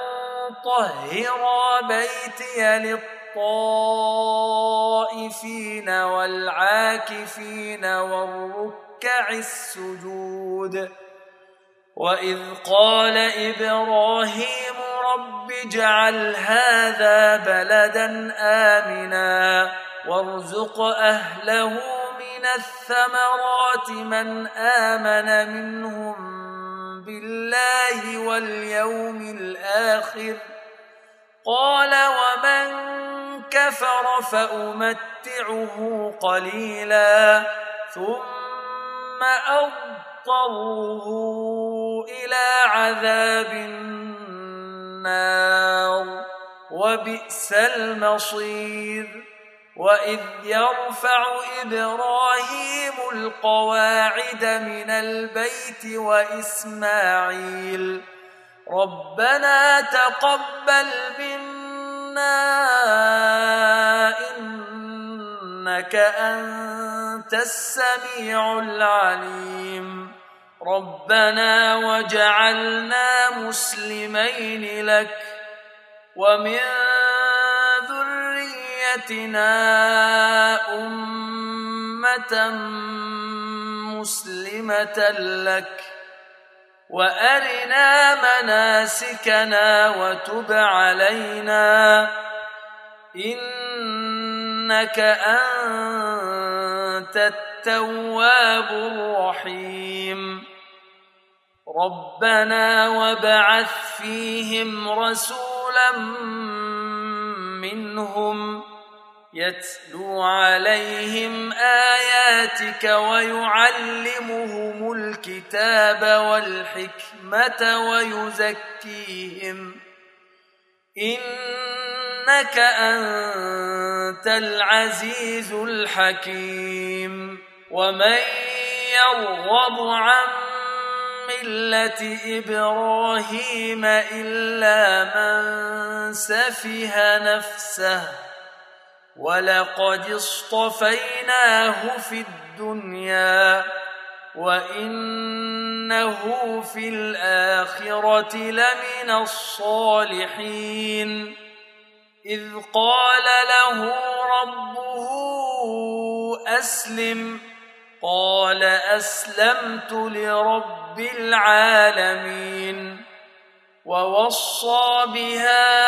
طهرا بيتي للطائفين والعاكفين والركع السجود. وإذ قال إبراهيم رب اجعل هذا بلدا آمنا وارزق أهله من الثمرات من آمن منهم بالله واليوم الآخر قال ومن كفر فأمتعه قليلا ثم أضطره إلى عذاب النار وبئس المصير. وإذ يرفع إبراهيم القواعد من البيت وإسماعيل ربنا تقبل منا إنك أنت السميع العليم ربنا وجعلنا مسلمين لك ومن ذريتنا أمة مسلمة لك وأرنا مناسكنا وتب علينا إنك أنت التواب الرحيم ربنا وابعث فيهم رسولا منهم يتلو عليهم آياتك ويعلمهم الكتاب والحكمة ويزكيهم إنك أنت العزيز الحكيم ومن يرغب عن ملة إبراهيم إلا من سفه نفسه ولقد اصطفيناه في الدنيا وإنه في الآخرة لمن الصالحين إذ قال له ربه أسلم قال أسلمت لرب العالمين ووصى بها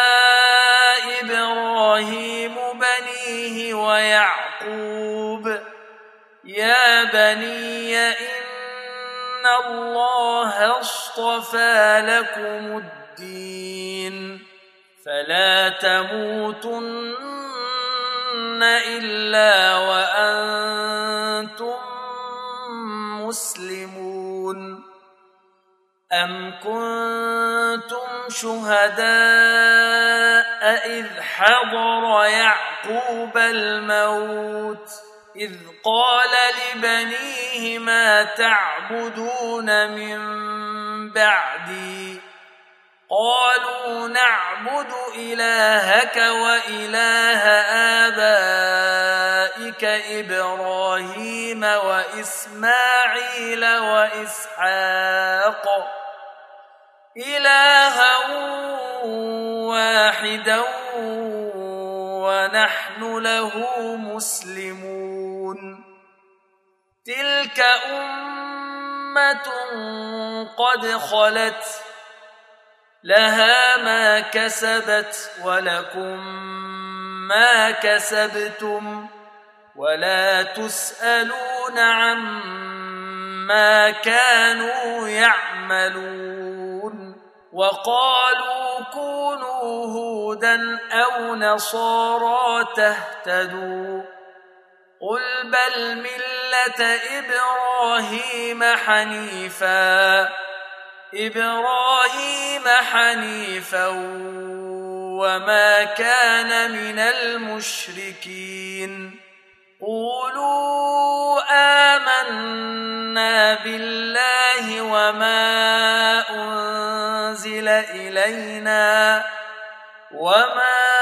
إبراهيم بنيه ويعقوب يا بني إن الله اصطفى لكم الدين فلا تموتن إلا وأنتم مسلمون أم كنتم شهداء إذ حضر يعقوب الموت إذ قال لبنيه ما تعبدون من بعدي قالوا نعبد إلهك وإله آبائك إبراهيم وإسماعيل وإسحاق إلها واحدا ونحن له مسلمون تلك أمة قد خلت لها ما كسبت ولكم ما كسبتم ولا تسألون عما كانوا يعملون وقالوا كونوا هودا أو نصارى تهتدوا قل بل ملة إبراهيم حنيفا إبراهيم حنيفا وما كان من المشركين قولوا آمنا بالله وما أنزل إلينا وما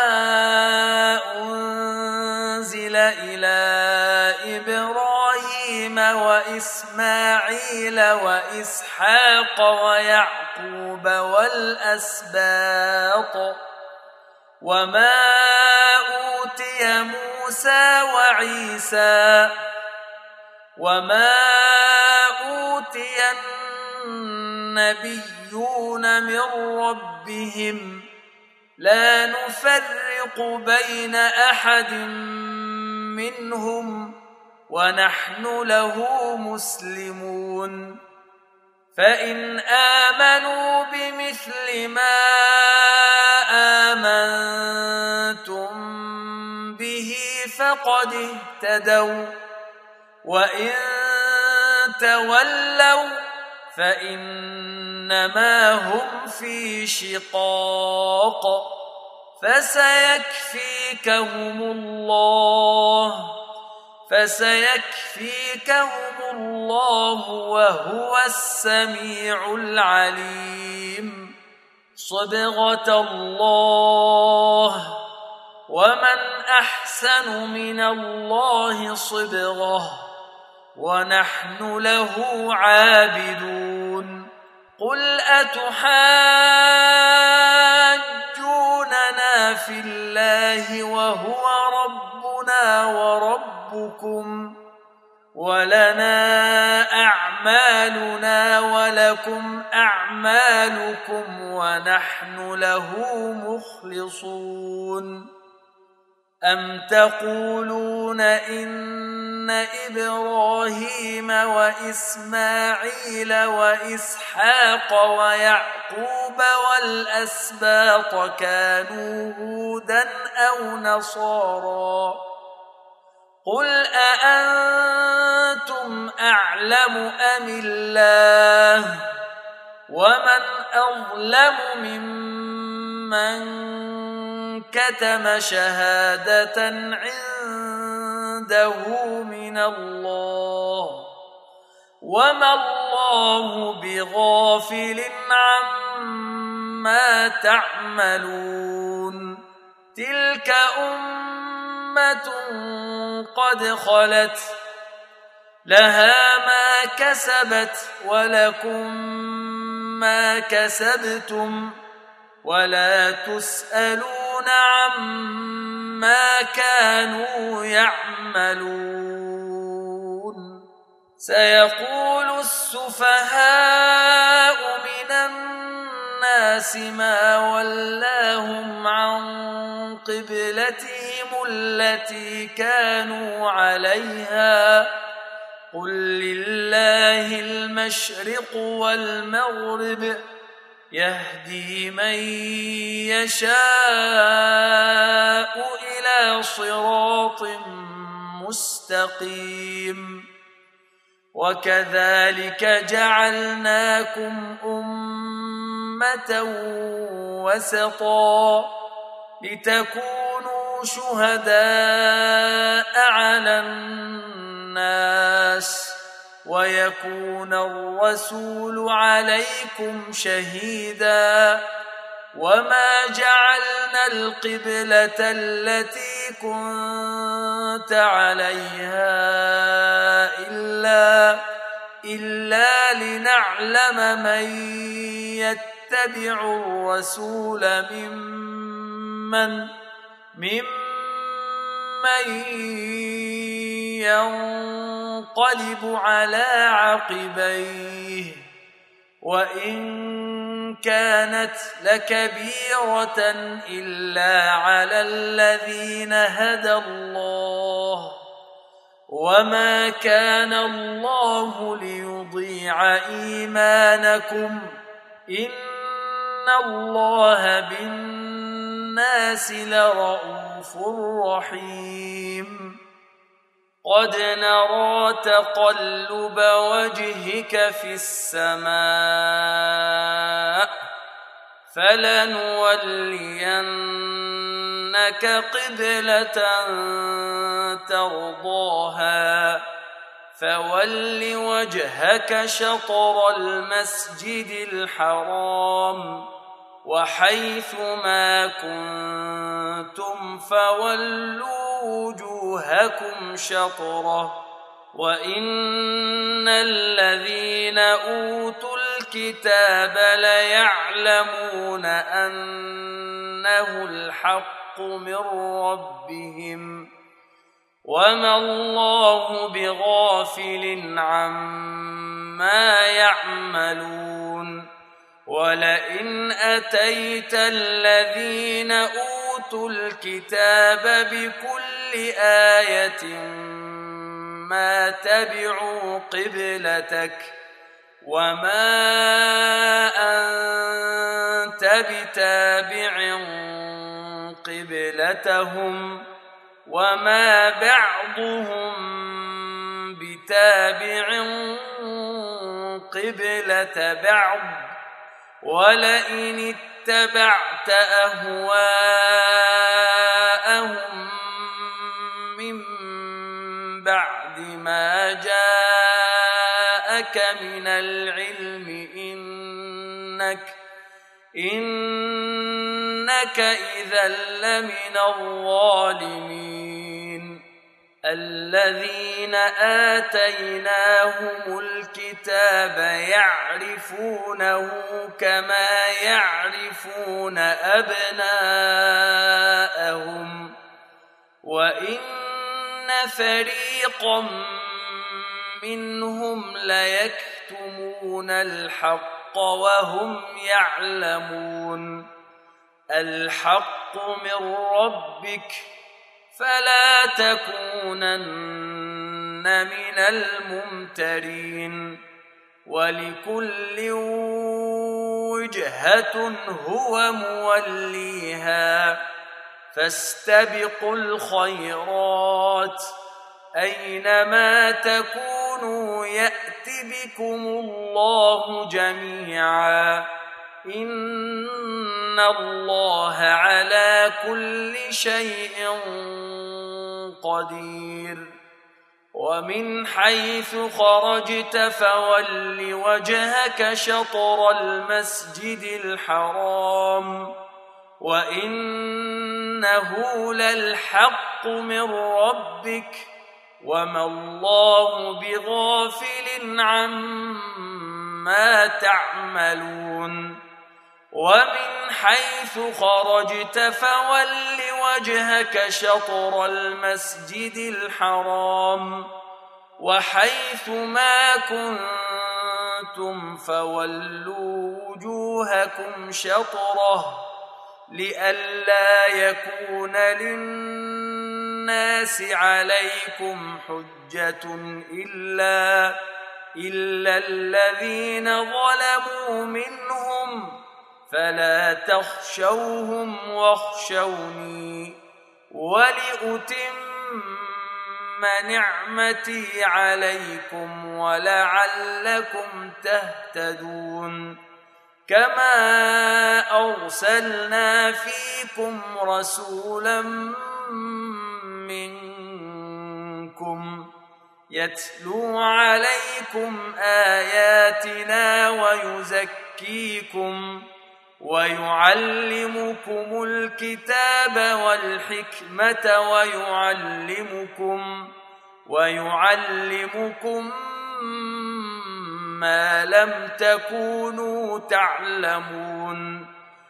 أنزل إلى إبراهيم وإسماعيل وإسحاق ويعقوب والأسباط وما أوتي موسى وعيسى وما أوتي النبيون من ربهم لا نفرق بين أحد منهم ونحن له مسلمون فإن آمنوا بمثل ما آمنتم به فقد اهتدوا وإن تولوا فإنما هم في شقاق فسيكفيكهم الله فسيكفيكهم الله وهو السميع العليم. صبغة الله ومن أحسن من الله صبغة ونحن له عابدون. قل أتحاجوننا في الله وهو ربنا وربكم ولنا أعمالنا ولكم أعمالكم ونحن له مخلصون. أم تقولون إن إبراهيم وإسماعيل وإسحاق ويعقوب والأسباط كانوا هودا أو نصارى؟ قل أأنتم أعلم أم الله؟ ومن أظلم ممن كتم شهادة عنده من الله وما الله بغافل عما تعملون. تلك أمة قد خلت لها ما كسبت ولكم ما كسبتم ولا تسألون عما كانوا يعملون. سيقول السفهاء من الناس ما ولاهم عن قبلتهم التي كانوا عليها قل لله المشرق والمغرب يهدي من يشاء إلى صراط مستقيم. وكذلك جعلناكم أمة وسطا لتكونوا شهداء على الناس ويكون الرسول عليكم شهيدا. وما جعلنا القبلة التي كنت عليها إلا, إلا لنعلم من يتبع الرسول ممن ممن ينقلب على عقبيه وإن كانت لكبيرة إلا على الذين هدى الله وما كان الله ليضيع إيمانكم إن الله بالناس لرءوف رحيم. قد نرى تقلب وجهك في السماء فلنولينك قبلة ترضاها فول وجهك شطر المسجد الحرام وحيث ما كنتم فولوا وجوهكم شطره وإن الذين أوتوا الكتاب ليعلمون أنه الحق من ربهم وما الله بغافل عما يعملون. ولئن أتيت الذين أوتوا الكتاب بكل آية ما تبعوا قبلتك وما أنت بتابع قبلتهم وما بعضهم بتابع قبلة بعض ولئن اتبعت أهواءهم من بعد ما جاءك من العلم إنك إنك إذا لمن الظالمين الذين آتيناهم الكتاب يعرفونه كما يعرفون أبناءهم وإن فريقا منهم ليكتمون الحق وهم يعلمون الحق من ربك فلا تكونن من الممترين ولكل وجهة هو موليها فاستبقوا الخيرات أينما تكونوا يأت بكم الله جميعا إن الله على كل شيء قدير ومن حيث خرجت فول وجهك شطر المسجد الحرام وإنه للحق من ربك وما الله بغافل عما تعملون ومن حيث خرجت فول وجهك شطر المسجد الحرام وحيث ما كنتم فولوا وجوهكم شطره لئلا يكون للناس عليكم حجة إلا, إلا الذين ظلموا منهم فلا تخشوهم واخشوني ولأتم نعمتي عليكم ولعلكم تهتدون كما أرسلنا فيكم رسولا منكم يتلو عليكم آياتنا ويزكيكم ويعلمكم الكتاب والحكمة ويعلمكم ويعلمكم ما لم تكونوا تعلمون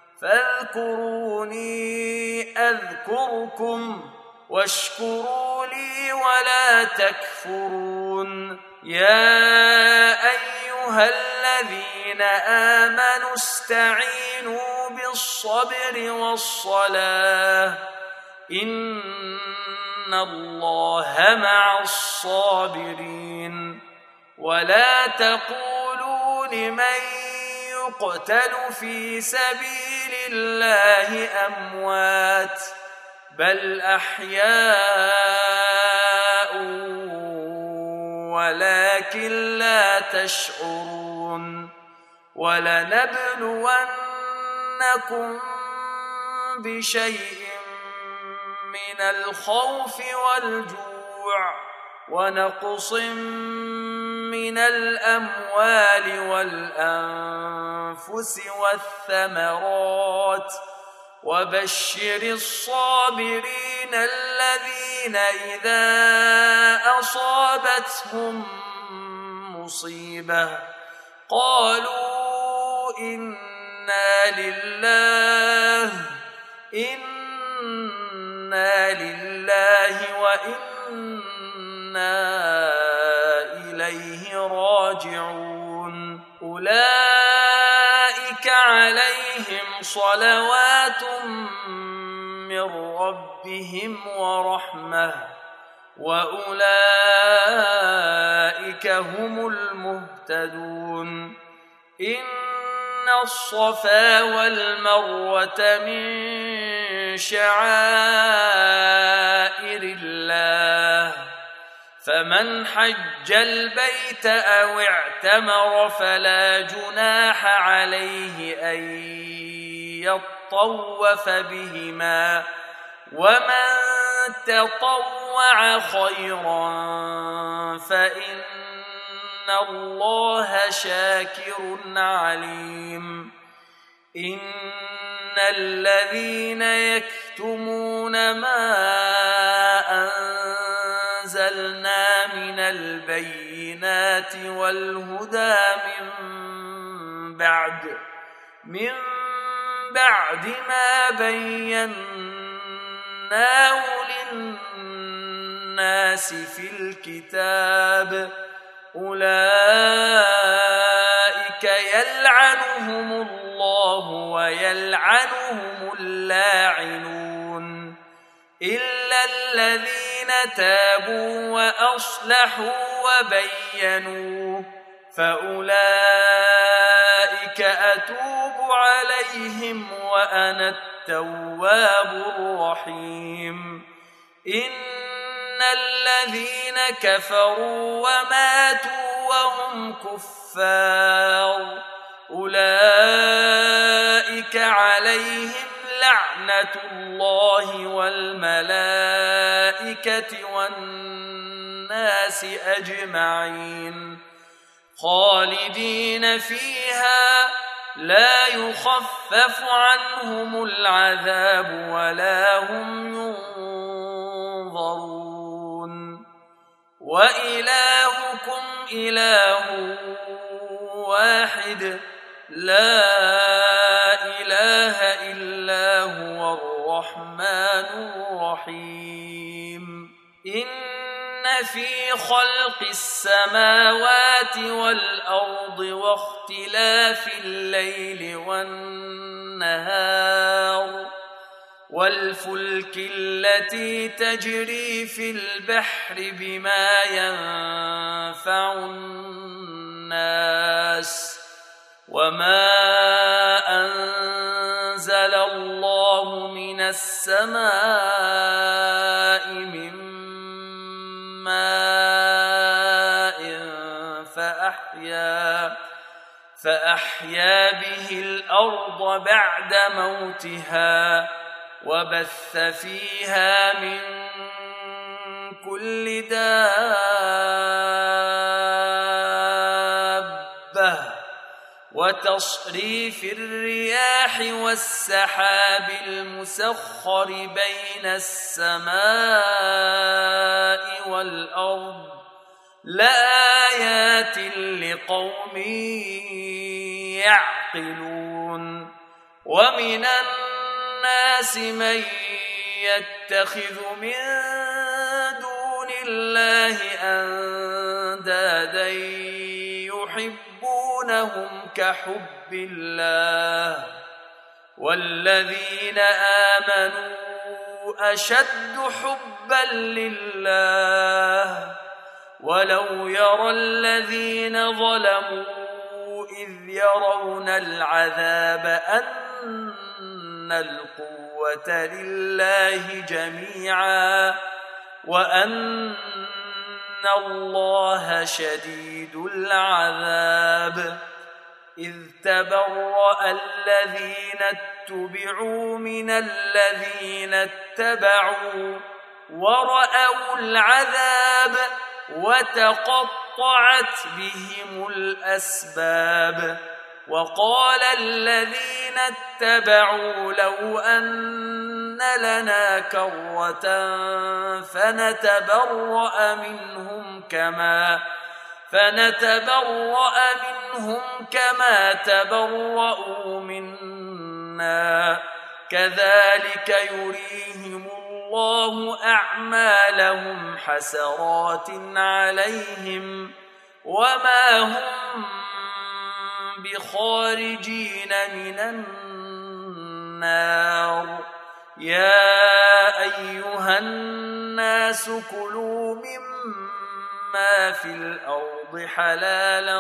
فاذكروني أذكركم واشكروا لي ولا تكفرون يا أيها الذين آمنوا استعينوا بالصبر والصلاة إن الله مع الصابرين ولا تقولوا لمن يقتل في سبيل الله أموات بل أحياء ولكن لا تشعرون ولنبلونكم بشيء من الخوف والجوع ونقص من الأموال والأنفس والثمرات وبشر الصابرين الذين إذا أصابتهم مصيبة قالوا إنا لله إنا لله وإنا إليه راجعون أولئك عليهم صلوات من ربهم ورحمة وأولئك هم المهتدون إن الصفا والمروة من شعائر الله فمن حج البيت أو اعتمر فلا جناح عليه أن يطوف بهما ومن تطوع خيرا فإن الله شاكر عليم إن الذين يكتمون ما أنزلنا من البينات والهدى من بعد من بعد ما بيناه للناس في الكتاب أولئك يلعنهم الله ويلعنهم اللاعنون إلا الذين تابوا وأصلحوا وبينوا فأولئك أتوب عليهم وأنا التواب الرحيم إن الذين كفروا وماتوا وهم كفار أولئك عليهم لعنة الله والملائكة والناس أجمعين خالدين فيها لا يخفف عنهم العذاب ولا هم ينظرون وإلهكم إله واحد لا إله إلا هو الرحمن الرحيم إن في خلق السماوات والأرض واختلاف الليل والنهار والفلك التي تجري في البحر بما ينفع الناس وما أنزل الله من السماء من ماء فأحيا فأحيا به الأرض بعد موتها وبث فيها من كل دابة وتصريف الرياح والسحاب المسخر بين السماء والأرض لآيات لقوم يعقلون ومن الناس من يتخذ من دون الله أندادا يحبونهم كحب الله والذين آمنوا أشد حبا لله ولو يرى الذين ظلموا إذ يرون العذاب أن القوة لله جميعا وأن الله شديد العذاب إذ تبرأ الذين اتبعوا من الذين اتبعوا ورأوا العذاب وتقطعت بهم الأسباب وقال الذين اتبعوا لو أن لنا كرة فنتبرأ منهم كما فنتبرأ منهم كما تبرؤوا منا كذلك يريهم الله أعمالهم حسرات عليهم وما هم بخارجين من النار يا أيها الناس كلوا مما في الأرض حلالا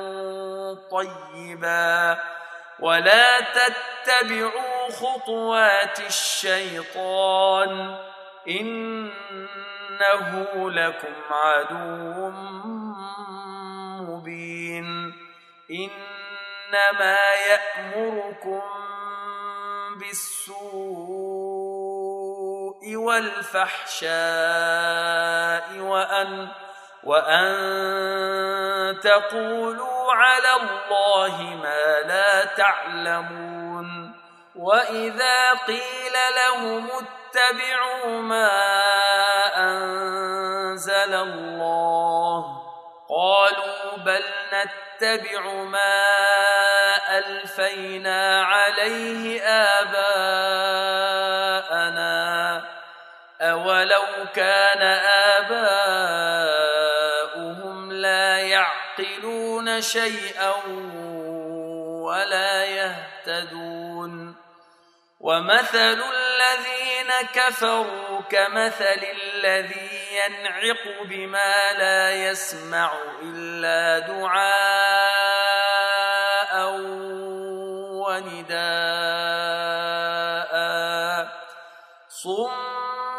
طيبا ولا تتبعوا خطوات الشيطان إنه لكم عدو مبين إنما يأمركم بالسوء والفحشاء وأن, وأن تقولوا على الله ما لا تعلمون. وإذا قيل لهم اتبعوا ما أنزل الله قالوا بل نتبع ما ألفينا عليه آباءنا أولو كان آباؤهم لا يعقلون شيئا ولا يهتدون. ومثل الذين كفروا كمثل الذي ينعق بما لا يسمع إلا دعاء ونداء صم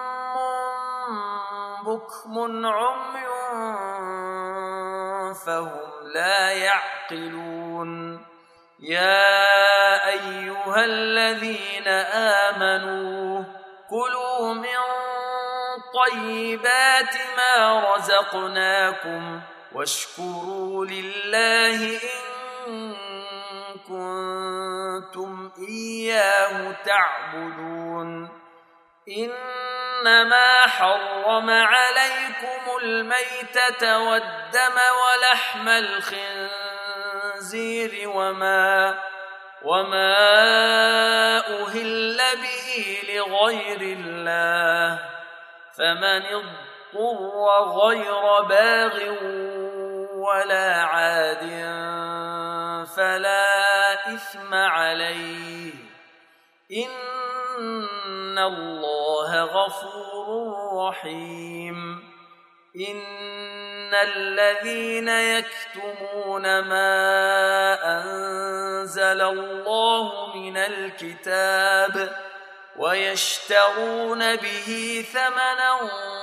بكم عمي فهم لا يعقلون. يا أيها الذين آمنوا كلوا من طيبات ما رزقناكم واشكروا لله إن كنتم إياه تعبدون. إنما حرم عليكم الميتة والدم ولحم الخنزير وما, وما أهل به لغير الله فمن اضطر غير باغ ولا عاد فلا إثم عليه إن الله غفور رحيم. إن الذين يكتمون ما أنزل الله من الكتاب ويشترون به ثمنا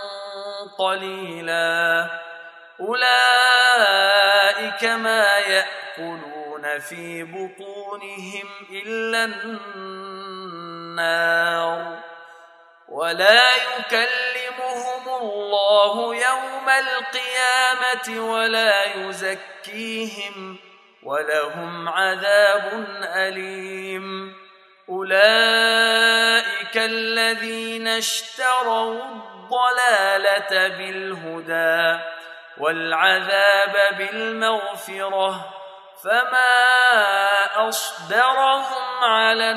قليلا أولئك ما يأكلون في بطونهم إلا النار ولا يكلمهم الله يوم القيامة ولا يزكيهم ولهم عذاب أليم. أولئك الذين اشتروا الضلالة بالهدى والعذاب بالمغفرة فما أصبرهم على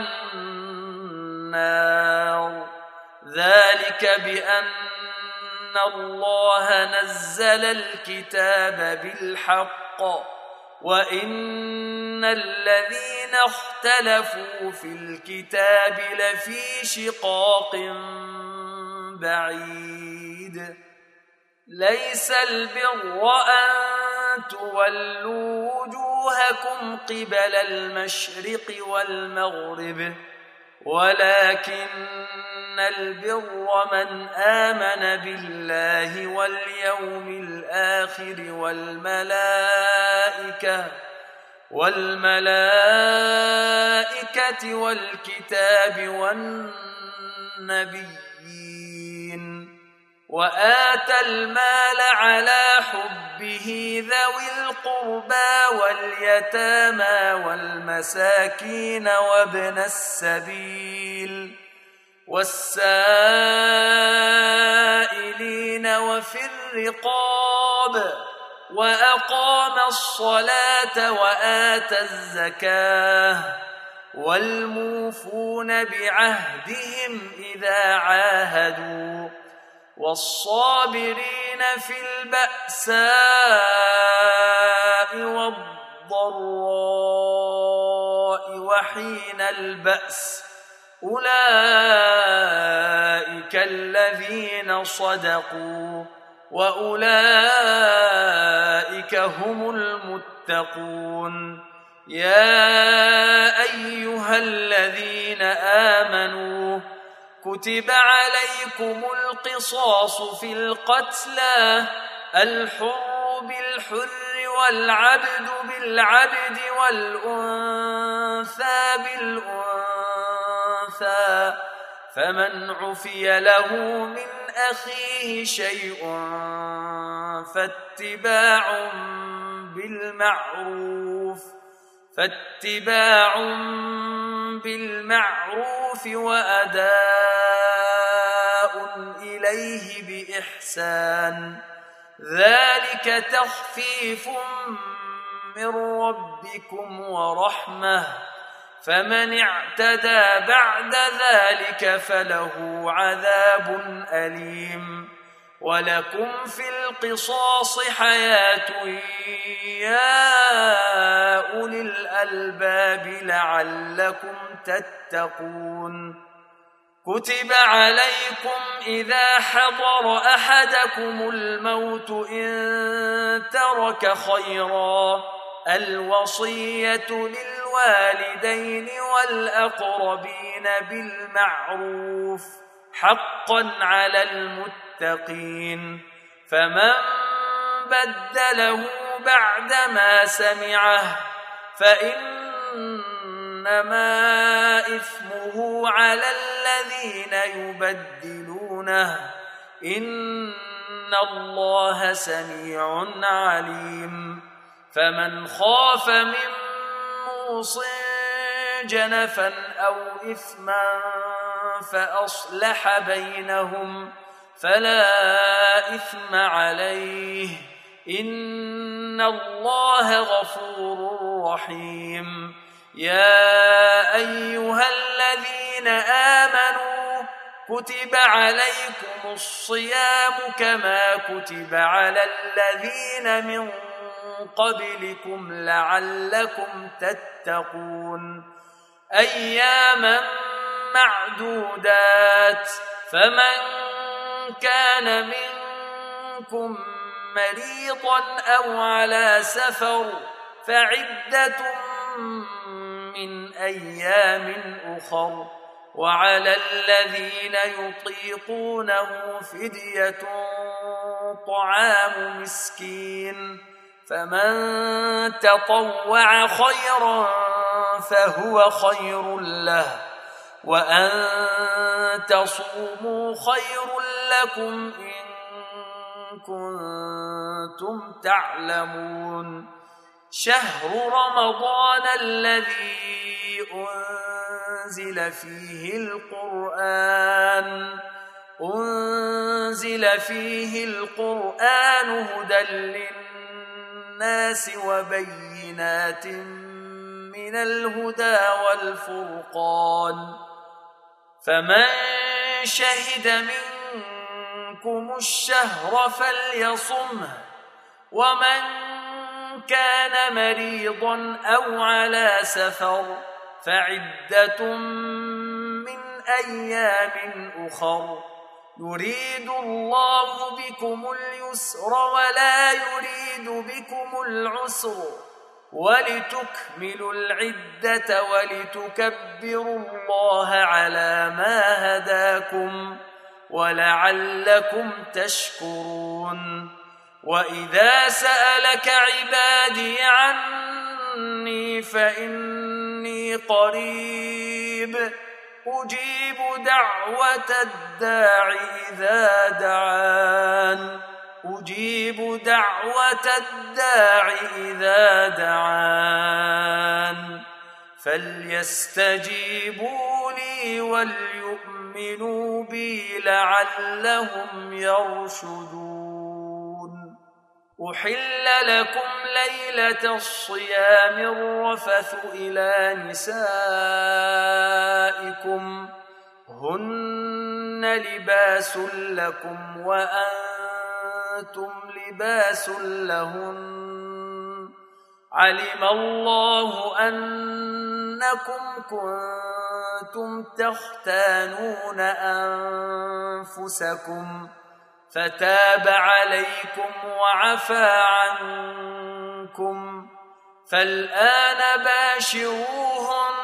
النار ذلك بأن الله نزل الكتاب بالحق وإن الذين اختلفوا في الكتاب لفي شقاق بعيد. ليس البر أن تولوا وجوهكم قبل المشرق والمغرب ولكن البر من آمن بالله واليوم الآخر والملائكة والملائكة والكتاب والنبيين وآتى المال على حبه ذوي القربى واليتامى والمساكين وابن السبيل والسائلين وفي الرقاب وأقام الصلاة وآتى الزكاة والموفون بعهدهم إذا عاهدوا والصابرين في البأساء والضراء وحين البأس أولئك الذين صدقوا وأولئك هم المتقون. يا أيها الذين آمنوا كتب عليكم القصاص في القتلى الحر بالحر والعبد بالعبد والأنثى بالأنثى أنثى فمن عفي له من أخيه شيء فاتباع بالمعروف فاتباع بالمعروف وأداء إليه بإحسان ذلك تخفيف من ربكم ورحمة فمن اعتدى بعد ذلك فله عذاب أليم ولكم في القصاص حياة يا أولي الألباب لعلكم تتقون كتب عليكم إذا حضر أحدكم الموت إن ترك خيرا الوصية للوالدين والأقربين بالمعروف حقا على المتقين فمن بدله بعدما سمعه فإنما إثمه على الذين يبدلونه إن الله سميع عليم فمن خاف من موص جنفا أو إثما فأصلح بينهم فلا إثم عليه إن الله غفور رحيم يا أيها الذين آمنوا كتب عليكم الصيام كما كتب على الذين من قبلكم لعلكم تتقون أياما معدودات فمن كان منكم مريضا أو على سفر فعدة من أيام أخر وعلى الذين يطيقونه فدية طعام مسكين فمن تطوع خيرا فهو خير له وأن تصوموا خير لكم إن كنتم تعلمون شهر رمضان الذي أنزل فيه القرآن أنزل فيه القرآن هدى للناس وبينات من الهدى والفرقان فمن شهد منكم الشهر فليصمه ومن كان مريضا أو على سفر فعدة من أيام أخر يريد الله بكم اليسر ولا يريد بكم العسر ولتكملوا العدة ولتكبروا الله على ما هداكم ولعلكم تشكرون وإذا سألك عبادي عني فإني قريب أجيب دعوة الداع إذا دعان أجيب دعوة الداع إذا دعان فليستجيبوا لي وليؤمنوا بي لعلهم يرشدون أحل لكم ليلة الصيام الرفث إلى نسائكم هن لباس لكم وأنتم لباس لهن علم الله أنكم كنتم تختانون أنفسكم فتاب عليكم وعفى عنكم فالآن باشروهن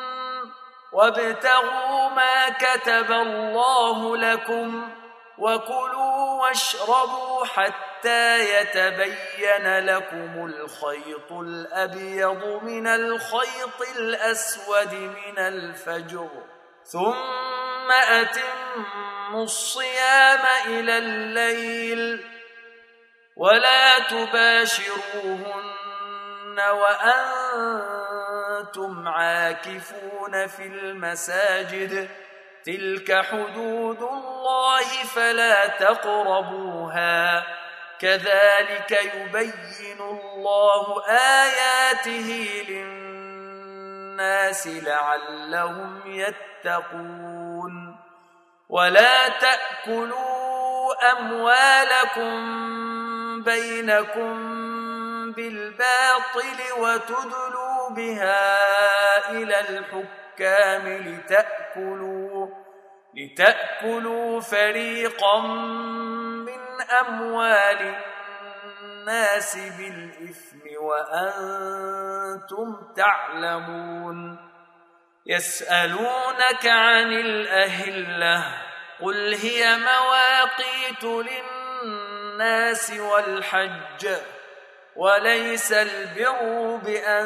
وابتغوا ما كتب الله لكم وكلوا واشربوا حتى يتبين لكم الخيط الأبيض من الخيط الأسود من الفجر ثم أتموا الصيام إلى الليل ولا تباشروهن وأنتم عاكفون في المساجد تلك حدود الله فلا تقربوها كذلك يبين الله آياته للناس لعلهم يتقون ولا تأكلوا أموالكم بينكم بالباطل وتدلوا بها إلى الحكام لتأكلوا, لتأكلوا فريقا من أموال الناس بالإثم وأنتم تعلمون يسألونك عن الأهلة قل هي مواقيت للناس والحج وليس البر بأن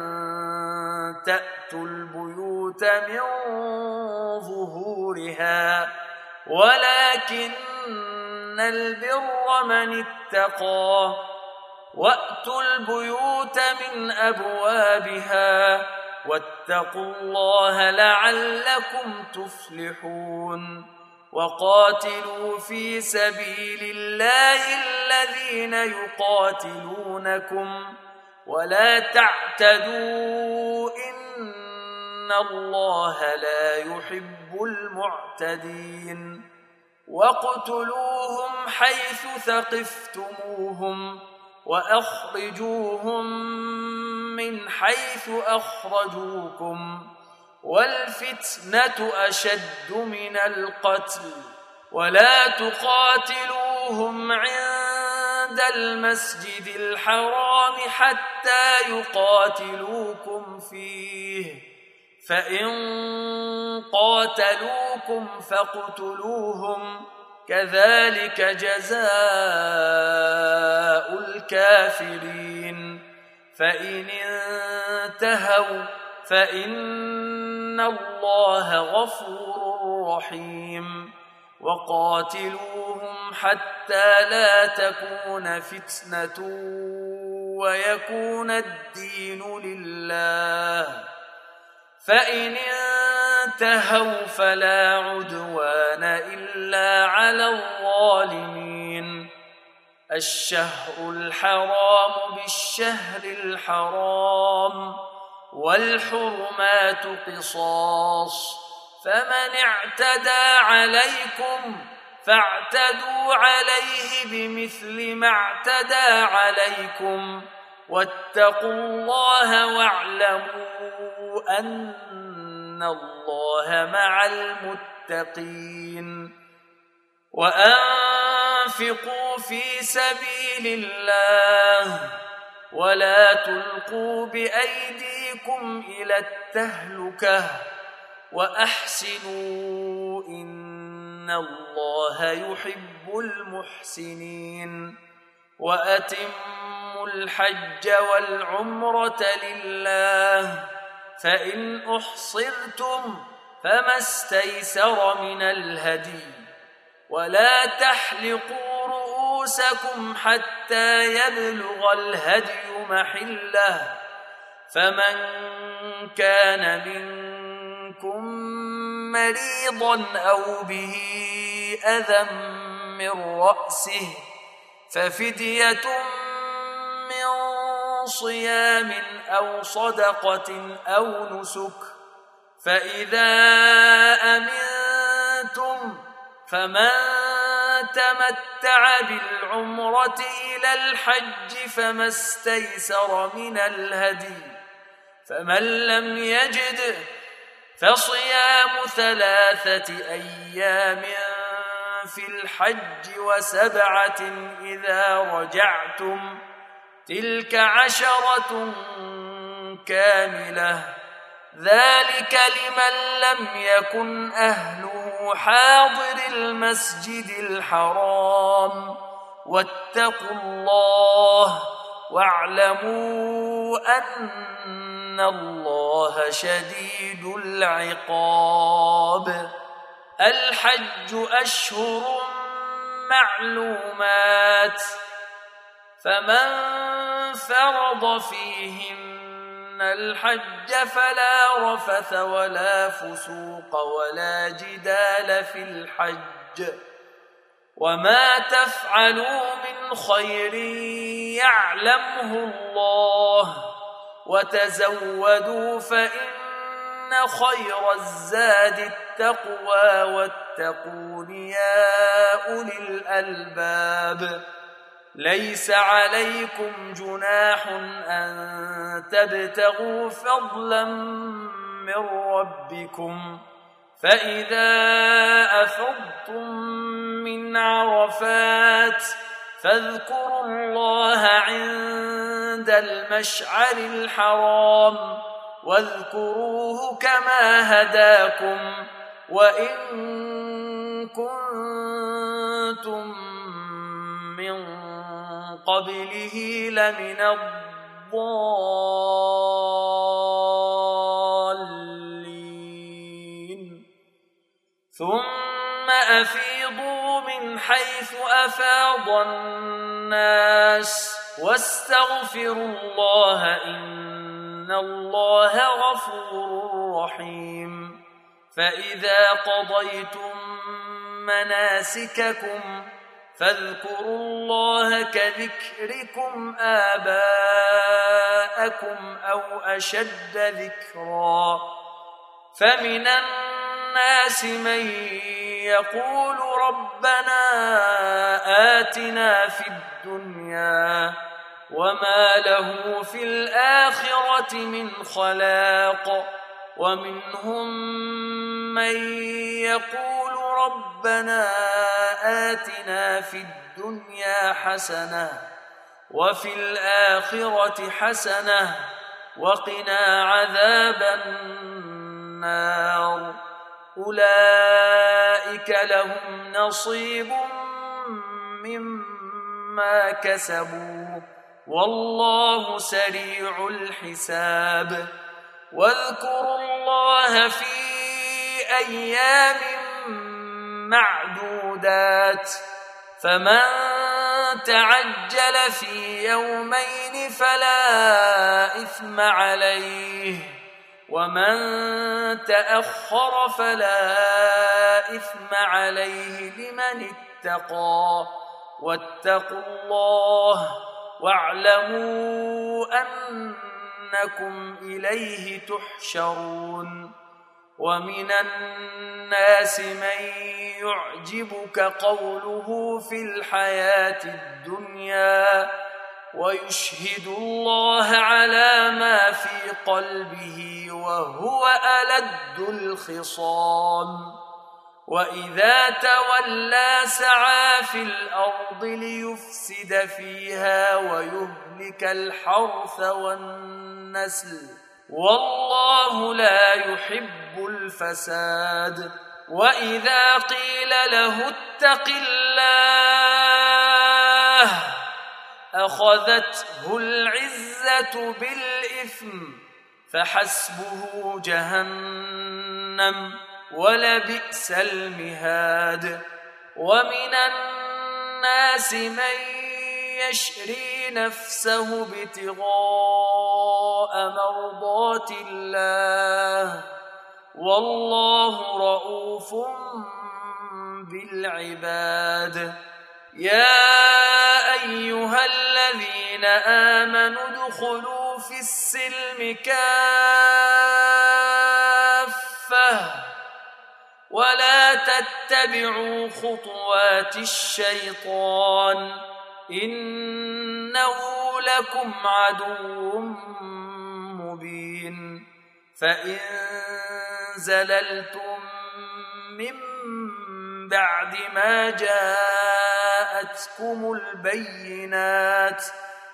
تأتوا البيوت من ظهورها ولكن البر من اتقى وأتوا البيوت من أبوابها واتقوا الله لعلكم تفلحون وقاتلوا في سبيل الله الذين يقاتلونكم ولا تعتدوا إن الله لا يحب المعتدين واقتلوهم حيث ثقفتموهم وأخرجوهم من حيث أخرجوكم والفتنة أشد من القتل ولا تقاتلوهم عند المسجد الحرام حتى يقاتلوكم فيه فإن قاتلوكم فاقتلوهم كذلك جزاء الكافرين فإن انتهوا فإن الله غفور رحيم وقاتلوهم حتى لا تكون فتنة ويكون الدين لله فإن انتهوا فلا عدوان إلا على الظالمين الشهر الحرام بالشهر الحرام والحرمات قصاص فمن اعتدى عليكم فاعتدوا عليه بمثل ما اعتدى عليكم واتقوا الله واعلموا أن الله مع المتقين وأنفقوا في سبيل الله ولا تلقوا بأيديكم إلى التهلكة وأحسنوا إن الله يحب المحسنين وأتموا الحج والعمرة لله فإن أحصرتم فما استيسر من الهدي ولا تحلقوا رؤوسكم حتى يبلغ الهدي محله فمن كان منكم مريضا أو به أذى من رأسه ففدية من صيام أو صدقة أو نسك فإذا أمنتم فمن تمتع بالعمرة إلى الحج فما استيسر من الهدي فمن لم يجد فصيام ثلاثة أيام في الحج وسبعة إذا رجعتم تلك عشرة كاملة ذلك لمن لم يكن أهله حاضر المسجد الحرام واتقوا الله واعلموا أن الله الله شديد العقاب. الحج أشهر معلومات، فمن فرض فيهن الحج فلا رفث ولا فسوق ولا جدال في الحج، وما تفعلوا من خير يعلمه الله، وتزودوا فإن خير الزاد التقوى واتقون يا أولي الألباب. ليس عليكم جناح أن تبتغوا فضلا من ربكم، فإذا أفضتم من عرفات فاذكروا الله عند المشعر الحرام، واذكروه كما هداكم وإن كنتم من قبله لمن الضالين. ثم أفيضوا من حيث أفاض الناس واستغفروا الله إن الله غفور رحيم. فإذا قضيتم مناسككم فاذكروا الله كذكركم آباءكم أو أشد ذكرا. فمن الناس من يقول ربنا آتنا في الدنيا وما له في الآخرة من خلاق، ومنهم من يقول ربنا آتنا في الدنيا حسنة وفي الآخرة حسنة وقنا عذاب النار. أولئك لهم نصيب مما كسبوا والله سريع الحساب. واذكروا الله في أيام معدودات، فمن تعجل في يومين فلا إثم عليه، ومن تأخر فلا إثم عليه لمن اتقى. واتقوا الله واعلموا أنكم إليه تحشرون. ومن الناس من يعجبك قوله في الحياة الدنيا ويشهد الله على ما في قلبه وهو ألد الخصام. وإذا تولى سعى في الأرض ليفسد فيها ويهلك الحرث والنسل والله لا يحب الفساد. وإذا قيل له اتق الله أخذته العزة بالإثم فحسبه جهنم ولبئس المهاد. ومن الناس من يشري نفسه ابتغاء مرضات الله والله رؤوف بالعباد. يا أيها الذين آمنوا ادخلوا في السلم كافة ولا تتبعوا خطوات الشيطان إنه لكم عدو مبين. فإن زللتم من بعد ما جاءتكم البينات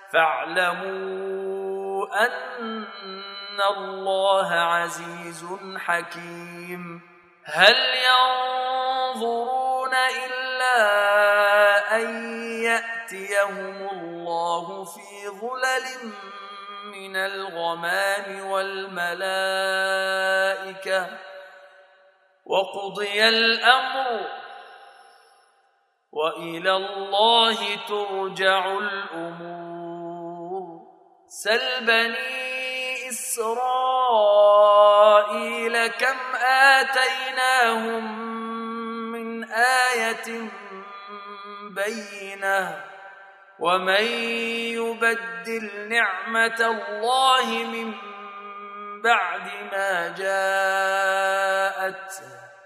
فاعلموا أن الله عزيز حكيم. هل ينظرون إلا أن يأتيهم الله في ظلل من الغمام والملائكة وقضي الأمر وإلى الله ترجع الأمور سل بني إسرائيل كم آتيناهم من آية بينة ومن يبدل نعمة الله من بعد ما جاءت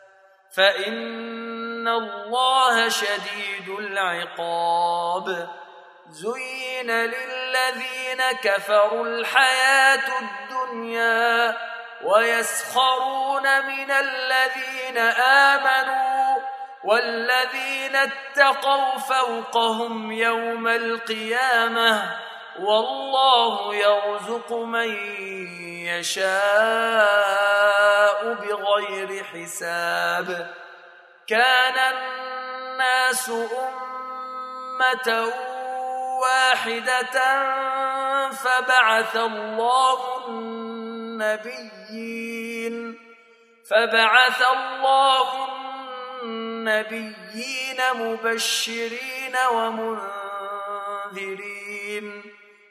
فإن الله شديد العقاب زين للذين كفروا الحياة الدنيا ويسخرون من الذين آمنوا والذين اتقوا فوقهم يوم القيامة والله يرزق من يشاء بغير حساب كان الناس أمة واحدة فبعث الله النبيين فبعث الله النبيين مبشرين ومنذرين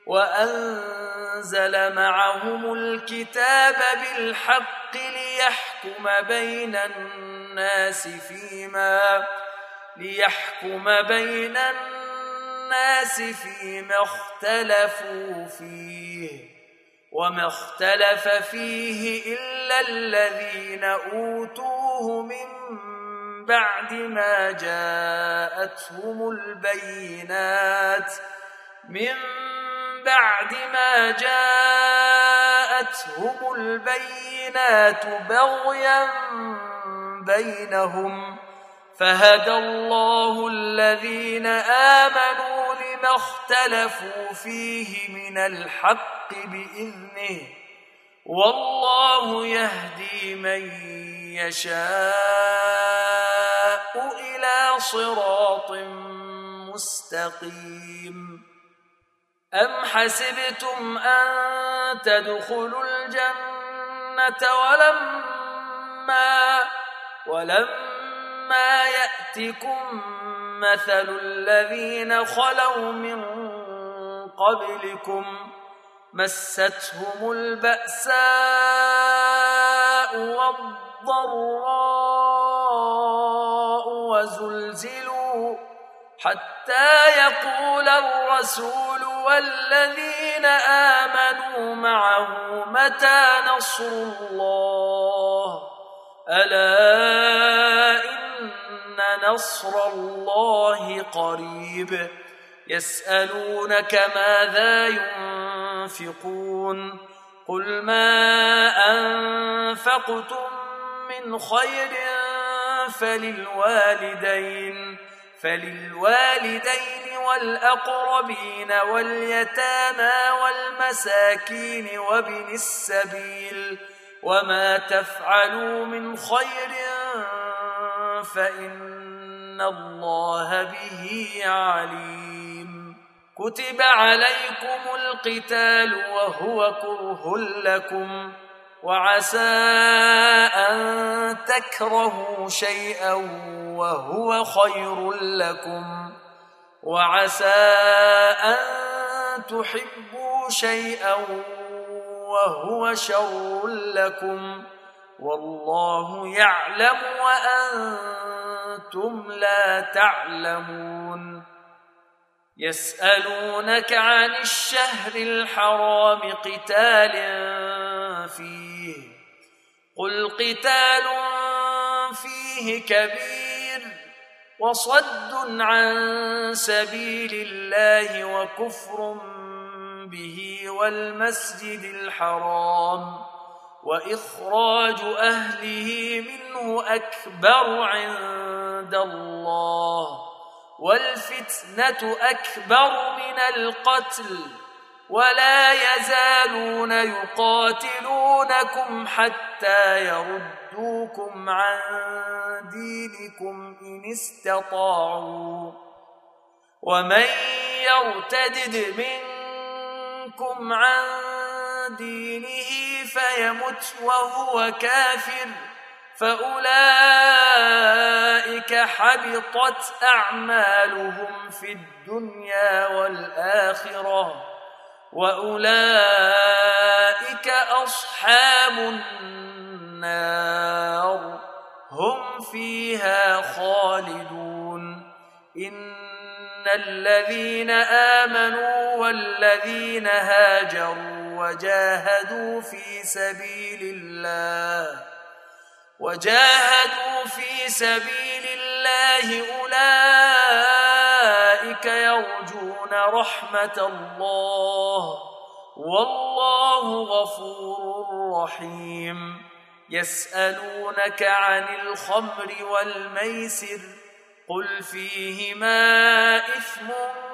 وأنزل معهم الكتاب بالحق ليحكم بين الناس فيما ليحكم بين الناس فيما اختلفوا فيه وما اختلف فيه إلا الذين أوتوه من بعد ما جاءتهم البينات من بعد ما جاءتهم البينات بغيا بينهم فهدى الله الذين آمنوا لما اختلفوا فيه من الحق بإذنه والله يهدي من يشاء إلى صراط مستقيم أم حسبتم أن تدخلوا الجنة ولما ولما يأتكم مثل الذين خلوا من قبلكم مستهم البأساء والضراء وزلزلوا حتى يقول الرسول والذين آمنوا معه متى نصر الله ألا إن نصر الله قريب يسألونك ماذا ينفقون قل ما أنفقتم من خير فللوالدين فللوالدين والأقربين واليتامى والمساكين وابن السبيل وما تفعلوا من خير فإن الله به عليم كتب عليكم القتال وهو كره لكم وعسى أن تكرهوا شيئا وهو خير لكم وعسى أن تحبوا شيئا وهو شر لكم والله يعلم وأنتم لا تعلمون يسألونك عن الشهر الحرام قتال فيه قل قتال فيه كبير وصد عن سبيل الله وكفر به والمسجد الحرام وإخراج أهله منه أكبر عند الله والفتنة أكبر من القتل ولا يزالون يقاتلونكم حتى يردوكم عن دينكم إن استطاعوا ومن يرتدد منكم منكم عن دينه فيمت وهو كافر فأولئك حبطت أعمالهم في الدنيا والآخرة وأولئك أصحاب النار هم فيها خالدون. إن الذين آمنوا والذين هاجروا وجاهدوا في سبيل الله وجاهدوا في سبيل الله أولئك يرجون رحمة الله والله غفور رحيم. يسألونك عن الخمر والميسر قل فيهما إثم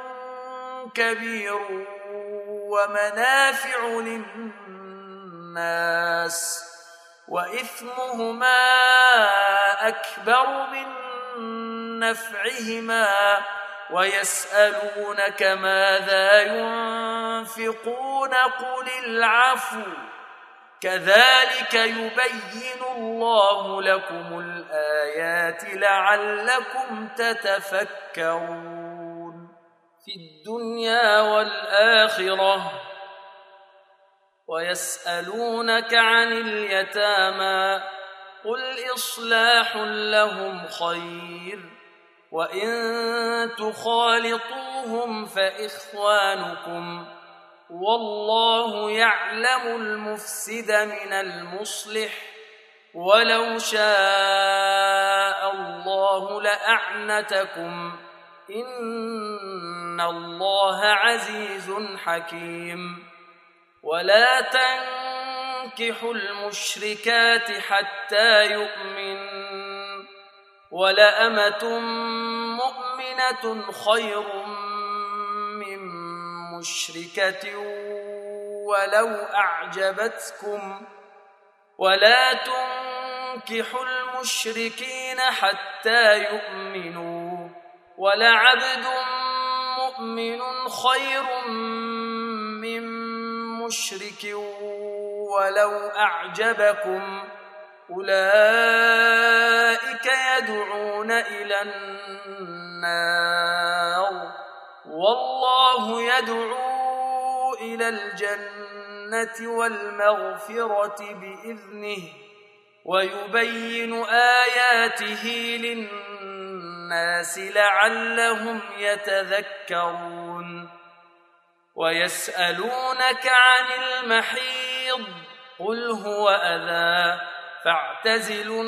كبير ومنافع للناس وإثمهما أكبر من نفعهما ويسألونك ماذا ينفقون قل العفو كذلك يبين الله لكم الآيات لعلكم تتفكرون. في الدنيا والآخرة ويسألونك عن اليتامى قل إصلاح لهم خير وإن تخالطوهم فإخوانكم والله يعلم المفسد من المصلح ولو شاء الله لأعنتكم إن الله عزيز حكيم. ولا تنكحوا المشركات حتى يؤمن ولأمة مؤمنة خير من مشركة ولو أعجبتكم ولا تنكحوا المشركين حتى يؤمنوا ولعبد مؤمن خير من مشرك ولو أعجبكم أولئك يدعون إلى النار والله يدعو إلى الجنة والمغفرة بإذنه ويبين آياته للناس لعلهم يتذكرون. ويسألونك عن المحيض قل هو أذى فاعتزلوا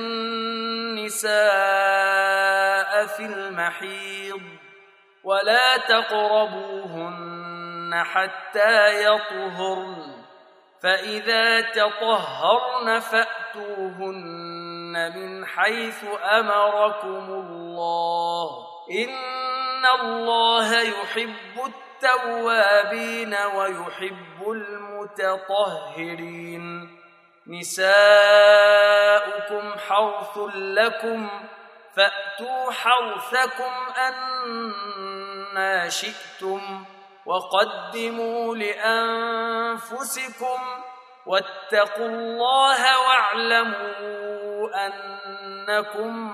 النساء في المحيض ولا تقربوهن حتى يطهرن فإذا تطهرن فأتوهن من حيث أمركم الله إن الله يحب التوابين ويحب المتطهرين. نساؤكم حرث لكم فأتوا حرثكم أنى شئتم وقدموا لأنفسكم واتقوا الله واعلموا أنكم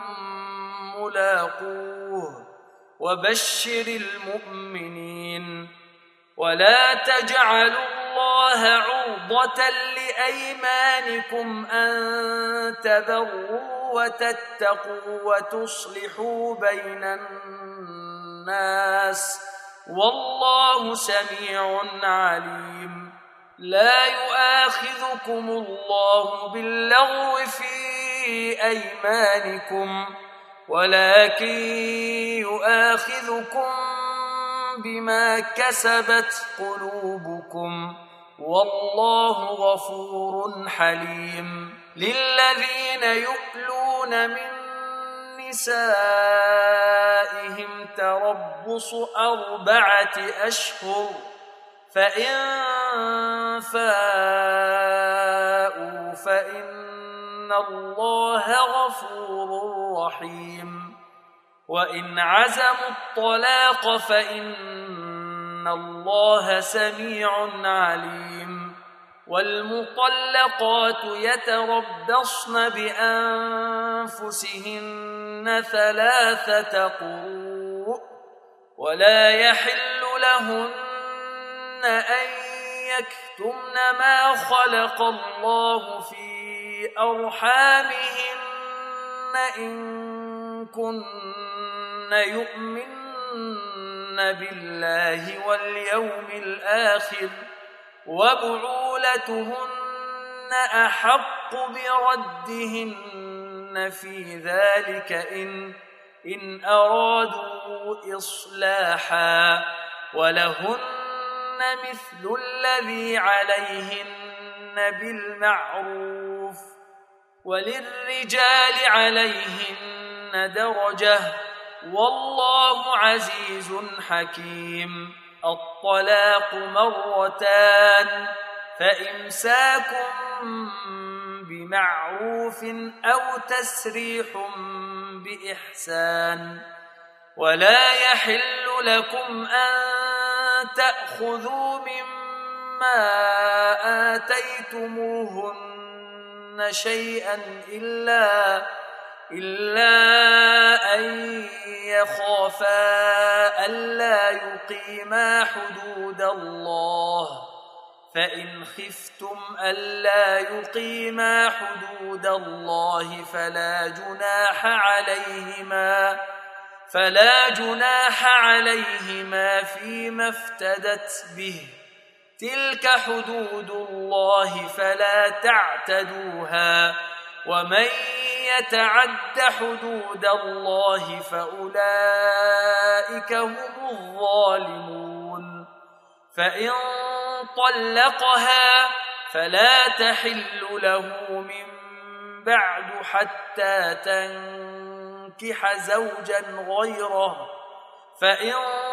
ملاقوه وبشر المؤمنين. ولا تجعلوا الله عرضة لأيمانكم أن تبروا وتتقوا وتصلحوا بين الناس والله سميع عليم. لا يؤاخذكم الله باللغو في أيمانكم ولكن يؤاخذكم بما كسبت قلوبكم والله غفور حليم. للذين يؤلون من نسائهم تربص أربعة أشهر فإن فاءوا فإن الله غفور رحيم. وإن عزموا الطلاق فإن إن الله سميع عليم. والمطلقات يتربصن بأنفسهن ثلاثة قروء ولا يحل لهن أن يكتمن ما خلق الله في أرحامهن إن كن يؤمن بالله واليوم الآخر وبعولتهن أحق بردهن في ذلك إن, إن أرادوا إصلاحا ولهن مثل الذي عليهن بالمعروف وللرجال عليهن درجة والله عزيز حكيم. الطلاق مرتان فإمساك بمعروف أو تسريح بإحسان. ولا يحل لكم أن تأخذوا مما آتيتموهن شيئا إلا إلا أن يخافا ألا يقيما حدود الله فإن خفتم ألا يقيما حدود الله فلا جناح عليهما فلا جناح عليهما فيما افتدت به تلك حدود الله فلا تعتدوها ومن يتعد حدود الله فأولئك هم الظالمون. فإن طلقها فلا تحل له من بعد حتى تنكح زوجا غيره فإن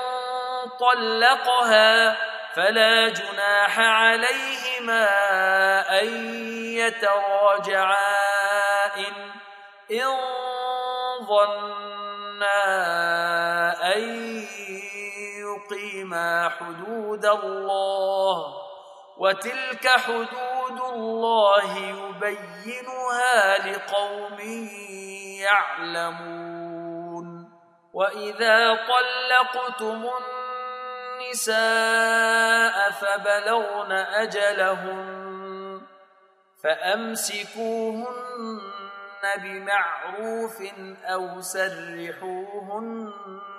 طلقها فلا جناح عليهما أن يتراجعا إن, إن ظنا أن يقيما حدود الله وتلك حدود الله يبينها لقوم يعلمون. وإذا طلقتم النساء فبلغن أجلهن فأمسكوهن بمعروف أو سرحوهن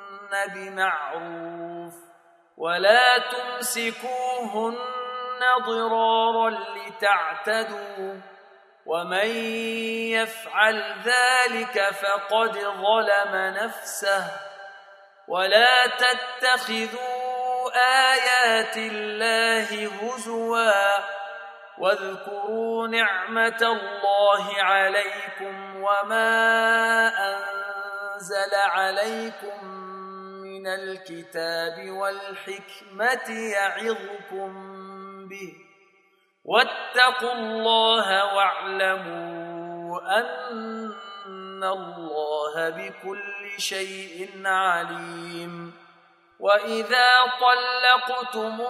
بمعروف ولا تمسكوهن ضرارا لتعتدوا ومن يفعل ذلك فقد ظلم نفسه. ولا تتخذوا آيات الله هزوا واذكروا نعمة الله عليكم وما أنزل عليكم من الكتاب والحكمة يعظكم به واتقوا الله واعلموا أن الله بكل شيء عليم. وإذا طلقتم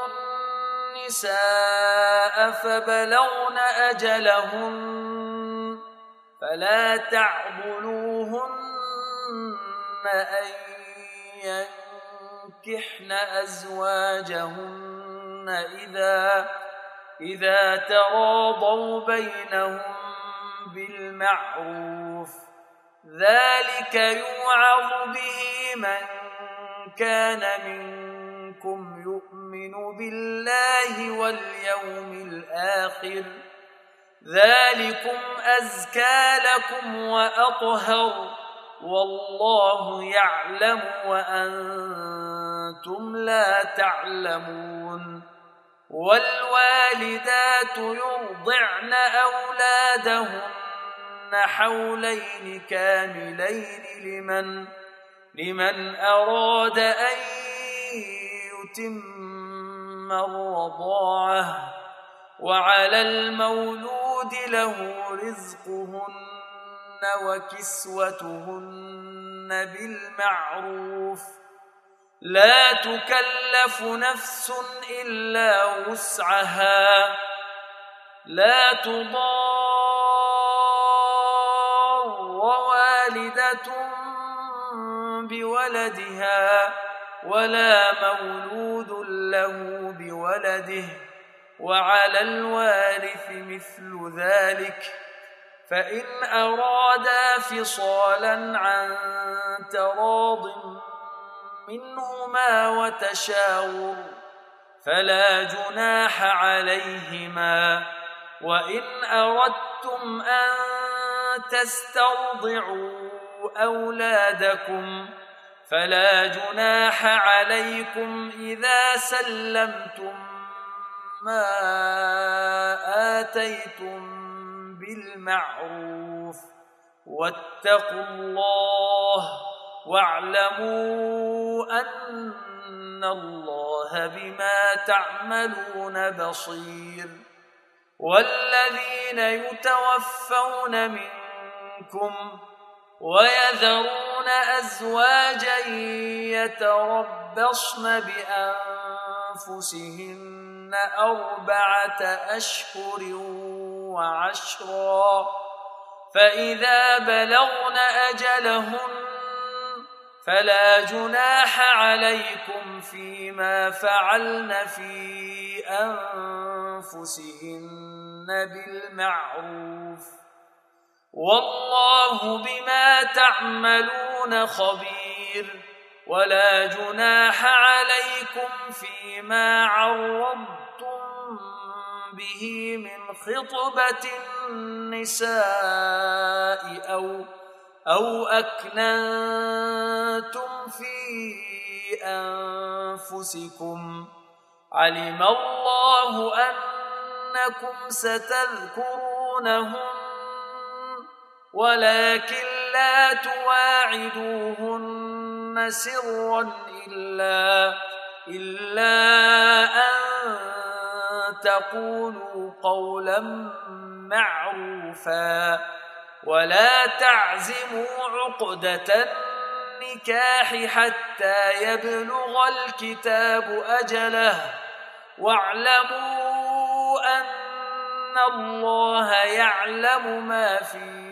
النساء فبلغن أجلهن فلا تعضلوهن أن ينكحن أزواجهن إذا إذا تراضوا بينهم بالمعروف ذلك يوعظ به من كان منكم يؤمن بالله واليوم الآخر ذلكم أزكى لكم وأطهر والله يعلم وأنتم لا تعلمون. والوالدات يرضعن أولادهن حولين كاملين لمن لمن أراد أن يتم الرضاعة وعلى المولود له رزقهن وكسوتهن بالمعروف لا تكلف نفس إلا وسعها لا تضار والدة بولدها ولا مولود له بولده وعلى الوارث مثل ذلك فإن أرادا فصالا عن تراض منهما وتشاور فلا جناح عليهما وإن أردتم أن تسترضعوا أولادكم فلا جناح عليكم إذا سلمتم ما آتيتم بالمعروف واتقوا الله واعلموا أن الله بما تعملون بصير والذين يتوفون منكم ويذرون أزواجا يتربصن بأنفسهن أربعة أشهر وعشرا فإذا بلغن أجلهن فلا جناح عليكم فيما فعلن في أنفسهن بالمعروف والله بما تعملون خبير ولا جناح عليكم فيما عرضتم به من خطبة النساء أو أو أكننتم في أنفسكم علم الله أنكم ستذكرونهن ولكن لا تواعدوهن سرا إلا, إلا أن تقولوا قولا معروفا ولا تعزموا عقدة النكاح حتى يبلغ الكتاب أجله واعلموا أن الله يعلم ما في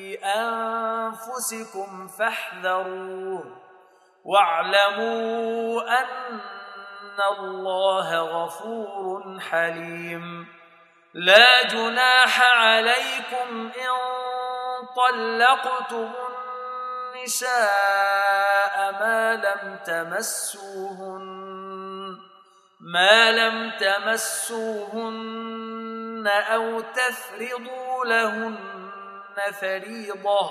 أنفسكم فاحذروه واعلموا أن الله غفور حليم لا جناح عليكم إن طلقتم النساء ما لم تمسوهن ما لم تمسوهن أو تفرضوا لهن فريضة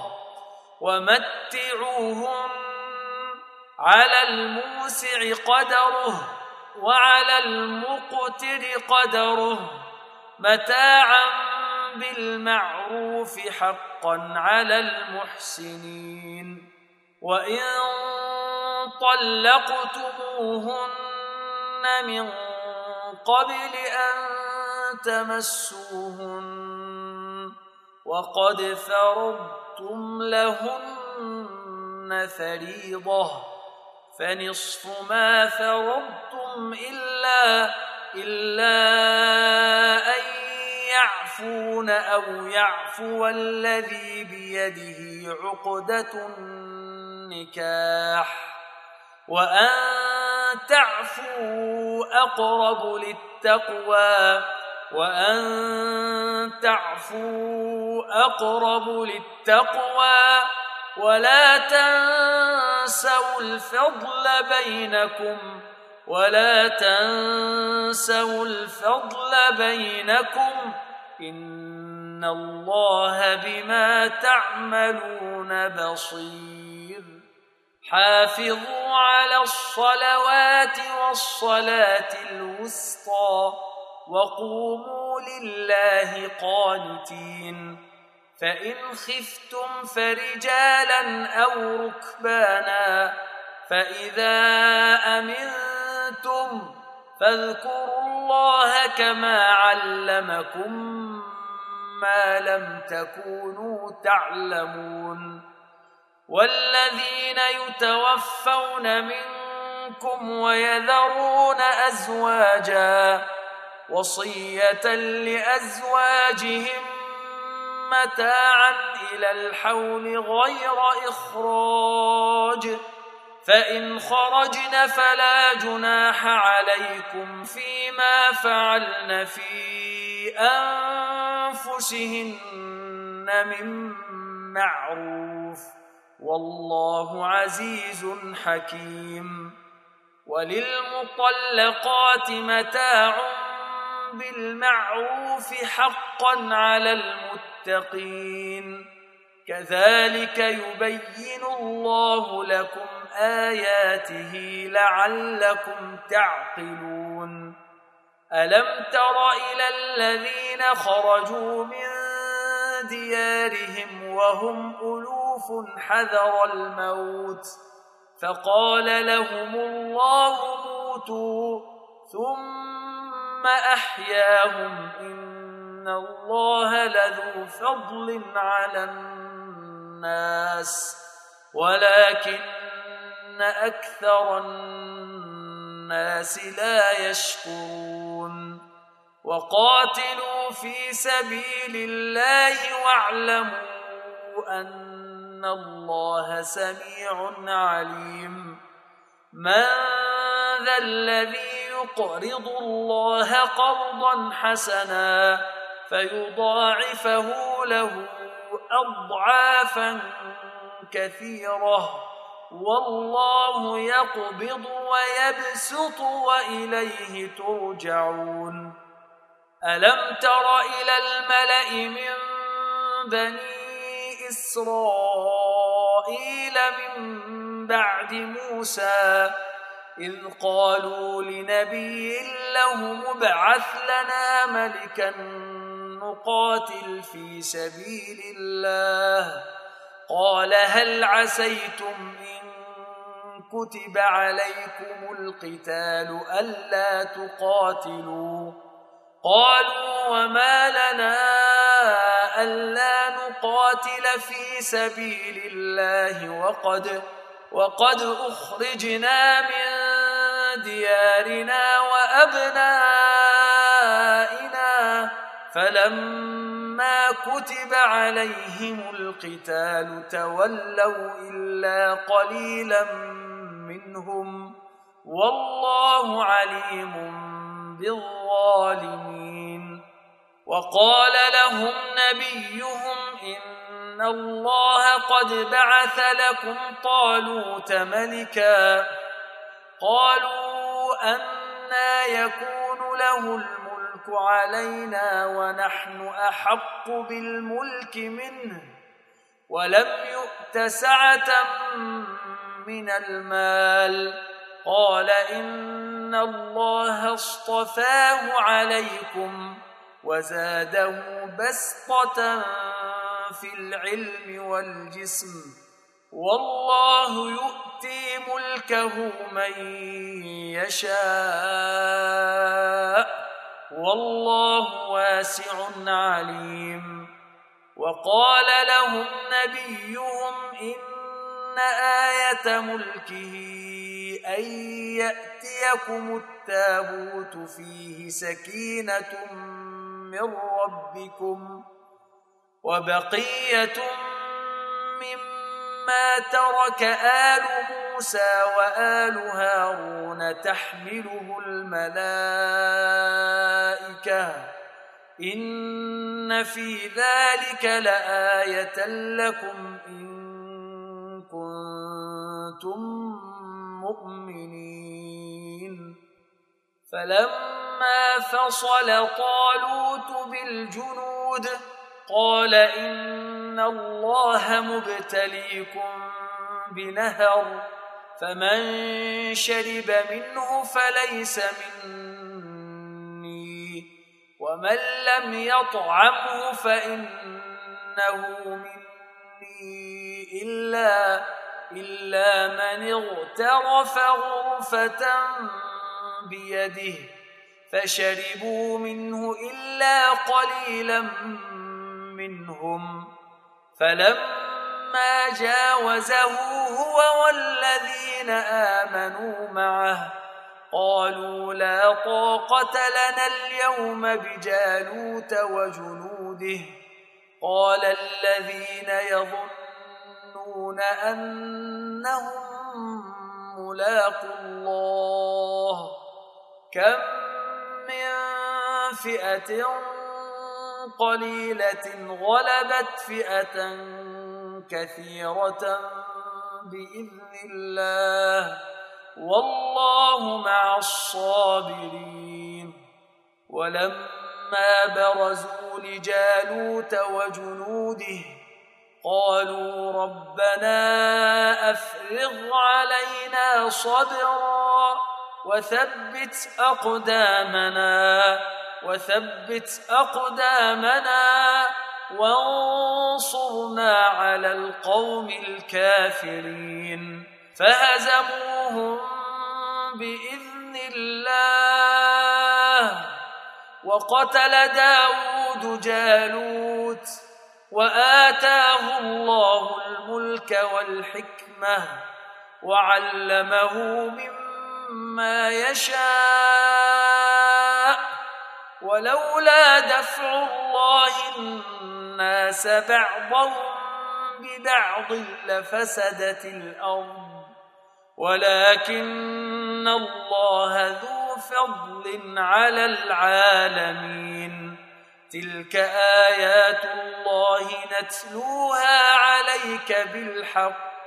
ومتعوهن على الموسع قدره وعلى المقتر قدره متاعا بالمعروف حقا على المحسنين وإن طلقتموهن من قبل أن تمسوهن وقد فرضتم لهن فريضة فنصف ما فرضتم إلا, إلا أن يعفون أو يعفو الذي بيده عقدة النكاح وأن تعفوا أقرب للتقوى وأن تعفوا أقرب للتقوى ولا تنسوا الفضل بينكم ولا تنسوا الفضل بينكم إن الله بما تعملون بصير حافظوا على الصلوات والصلاة الوسطى وقوموا لله قانتين فإن خفتم فرجالا أو ركبانا فإذا أمنتم فاذكروا الله كما علمكم ما لم تكونوا تعلمون والذين يتوفون منكم منكم ويذرون أزواجا وصية لأزواجهم متاعا إلى الحول غير إخراج، فإن خرجن فلا جناح عليكم فيما فعلن في أنفسهن من معروف، والله عزيز حكيم. وللمطلقات متاع بالمعروف حقا على المتقين، كذلك يبين الله لكم آياته لعلكم تعقلون. ألم تر إلى الذين خرجوا من ديارهم وهم ألوف حذر الموت فقال لهم الله موتوا ثم أحياهم إن الله لذو فضل على الناس ولكن أكثر الناس لا يشكرون. وقاتلوا في سبيل الله واعلموا أن الله سميع عليم. من ذا الذي يقرض الله قرضا حسنا فيضاعفه له أضعافا كثيرة والله يقبض ويبسط وإليه ترجعون. ألم تر إلى الملأ من بني إسرائيل من بعد موسى إذ قالوا لنبي له مبعث لنا ملكا نقاتل في سبيل الله قال هل عسيتم إن كتب عليكم القتال ألا تقاتلوا قالوا وما لنا ألا نقاتل في سبيل الله وقد, وقد أخرجنا من ديارنا وأبنائنا فلما كتب عليهم القتال تولوا إلا قليلا منهم والله عليم بالظالمين. وقال لهم نبيهم إن الله قد بعث لكم طالوت ملكا قالوا أنى يكون له الملك علينا ونحن أحق بالملك منه ولم يؤت سعة من المال قال إن الله اصطفاه عليكم وزاده بسطة في العلم والجسم والله يؤتي ملكه من يشاء والله واسع عليم. وقال لهم نبيهم إن آية ملكه أن يأتيكم التابوت فيه سكينة من ربكم وبقية مما ترك آل موسى وآل هارون تحمله الملائكة إن في ذلك لآية لكم إن كنتم مؤمنين. فلما فصل طالوت بالجنود قال إن الله مبتليكم بنهر فمن شرب منه فليس مني ومن لم يطعمه فإنه مني إلا, إلا من اغترف غرفة بيده فشربوا منه إلا قليلا منهم فلما فلما جاوزه هو والذين آمنوا معه قالوا لا طاقة لنا اليوم بجالوت وجنوده قال الذين يظنون أنهم ملاقو الله كم من فئة قليلة غلبت فئة كثيرة بإذن الله والله مع الصابرين. ولما برزوا لجالوت وجنوده قالوا ربنا أفرغ علينا صبرا وثبت أقدامنا وثبت أقدامنا وانصرنا على القوم الكافرين فهزموهم بإذن الله وقتل داود جالوت وآتاه الله الملك والحكمة وعلمه مما يشاء ولولا دفع الله الناس بعضهم ببعض لفسدت الأرض ولكن الله ذو فضل على العالمين. تلك آيات الله نتلوها عليك بالحق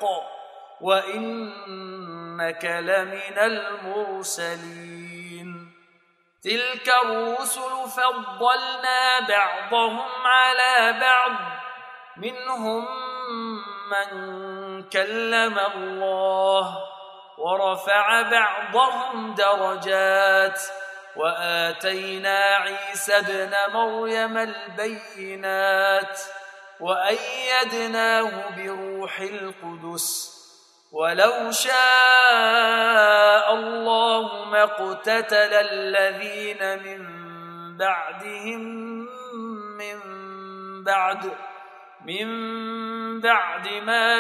وإنك لمن المرسلين. تلك الرسل فضلنا بعضهم على بعض منهم من كلم الله ورفع بعضهم درجات وآتينا عيسى ابن مريم البينات وأيدناه بروح القدس ولو شاء الله ما اقتتل الذين من بعدهم من بعد من بعد ما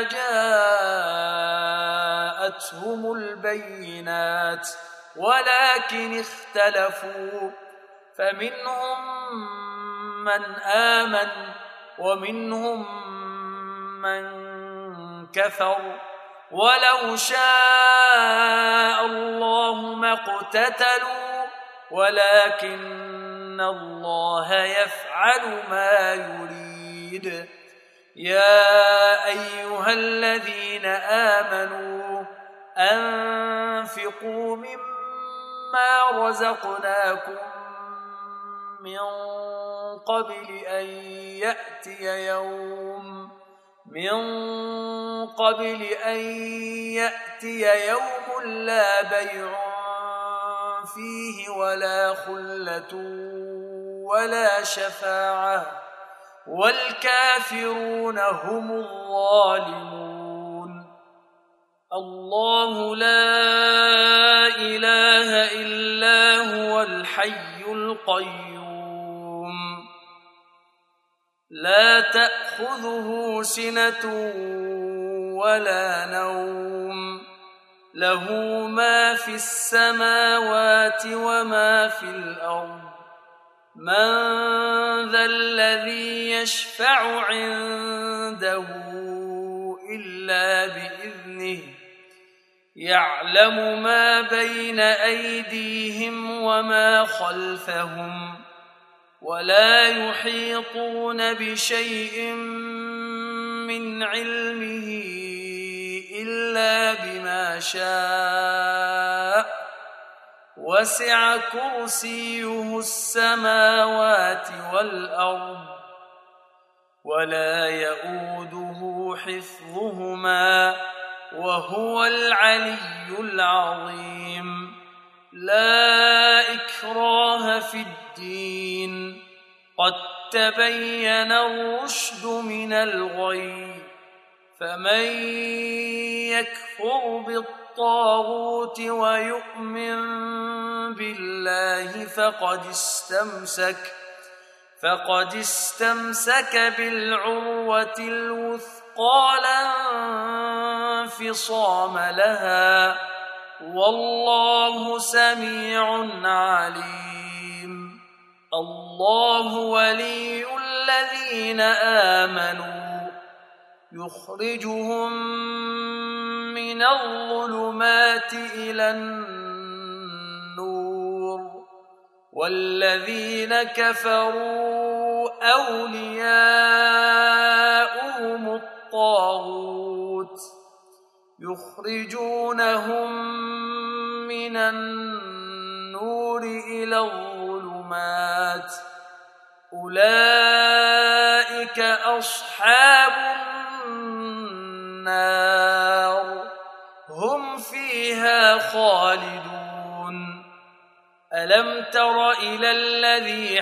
جاءتهم البينات ولكن اختلفوا فمنهم من آمن ومنهم من كفر ولو شاء الله ما اقتتلوا ولكن الله يفعل ما يريد. يا أيها الذين آمنوا أنفقوا مما رزقناكم من قبل أن يأتي يوم من قبل أن يأتي يوم لا بيع فيه ولا خلة ولا شفاعة والكافرون هم الظالمون. الله لا إله إلا هو الحي القيوم لا تأخذه سنة ولا نوم له ما في السماوات وما في الأرض من ذا الذي يشفع عنده إلا بإذنه يعلم ما بين أيديهم وما خلفهم ولا يحيطون بشيء من علمه إلا بما شاء وسع كرسيه السماوات والأرض ولا يؤوده حفظهما وهو العلي العظيم. لا إكراه في الدين قد تبين الرشد من الغي فمن يكفر بالطاغوت ويؤمن بالله فقد استمسك فقد استمسك بالعروة الوثقى لا انفصام لها والله سميع عليم. الله ولي الذين آمنوا يخرجهم من الظلمات إلى النور والذين كفروا أولياؤهم الطاغوت يخرجونهم من النور إلى الظلمات أولئك أصحاب النار هم فيها خالدون. ألم تر إلى الذي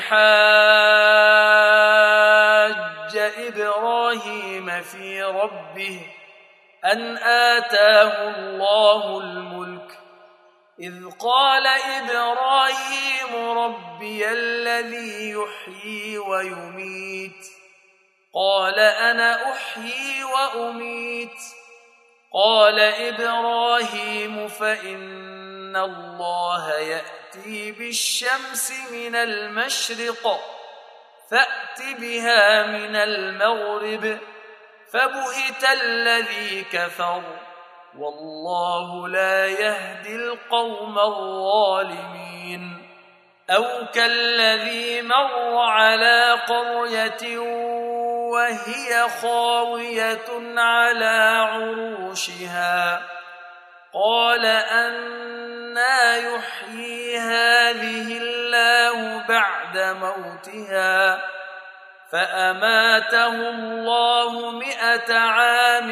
حاج إبراهيم في ربه أن آتاه الله الملك إذ قال إبراهيم ربي الذي يحيي ويميت قال أنا أحيي وأميت قال إبراهيم فإن الله يأتي بالشمس من المشرق فأت بها من المغرب فبهت الذي كفر والله لا يهدي القوم الظالمين. أو كالذي مر على قرية وهي خاوية على عروشها قال أنى يحيي هذه الله بعد موتها فأماته الله مئة عام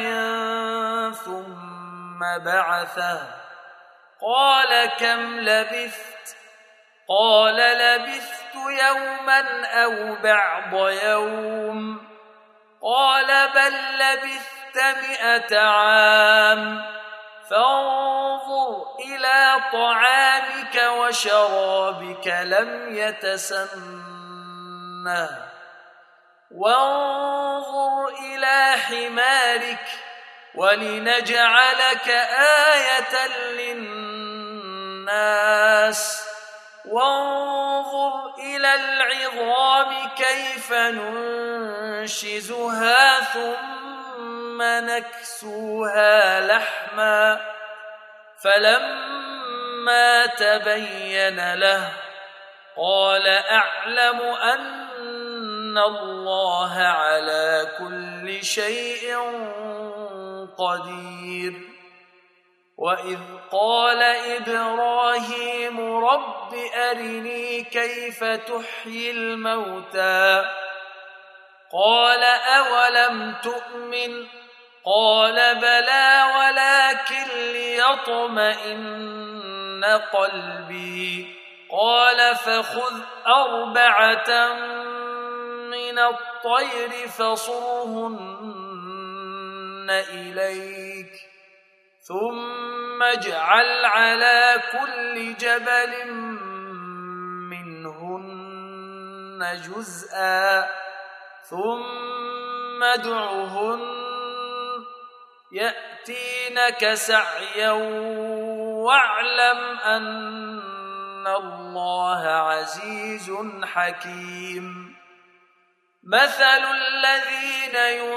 ثم بعثه قال كم لبثت قال لبثت يوما أو بعض يوم قال بل لبثت مئة عام فانظر إلى طعامك وشرابك لم يتسنه وانظر إلى حمارك ولنجعلك آية للناس وانظر إلى العظام كيف ننشزها ثم نكسوها لحما فلما تبين له قال أعلم أن الله على كل شيء قدير. وإذ قال إبراهيم رب أرني كيف تحيي الموتى قال أولم تؤمن قال بلى ولكن ليطمئن قلبي قال فخذ أربعة من الطير فصرهن إليك ثم اجعل على كل جبل منهن جزءا ثم ادعهن يأتينك سعيا واعلم أن الله عزيز حكيم. مثل الذين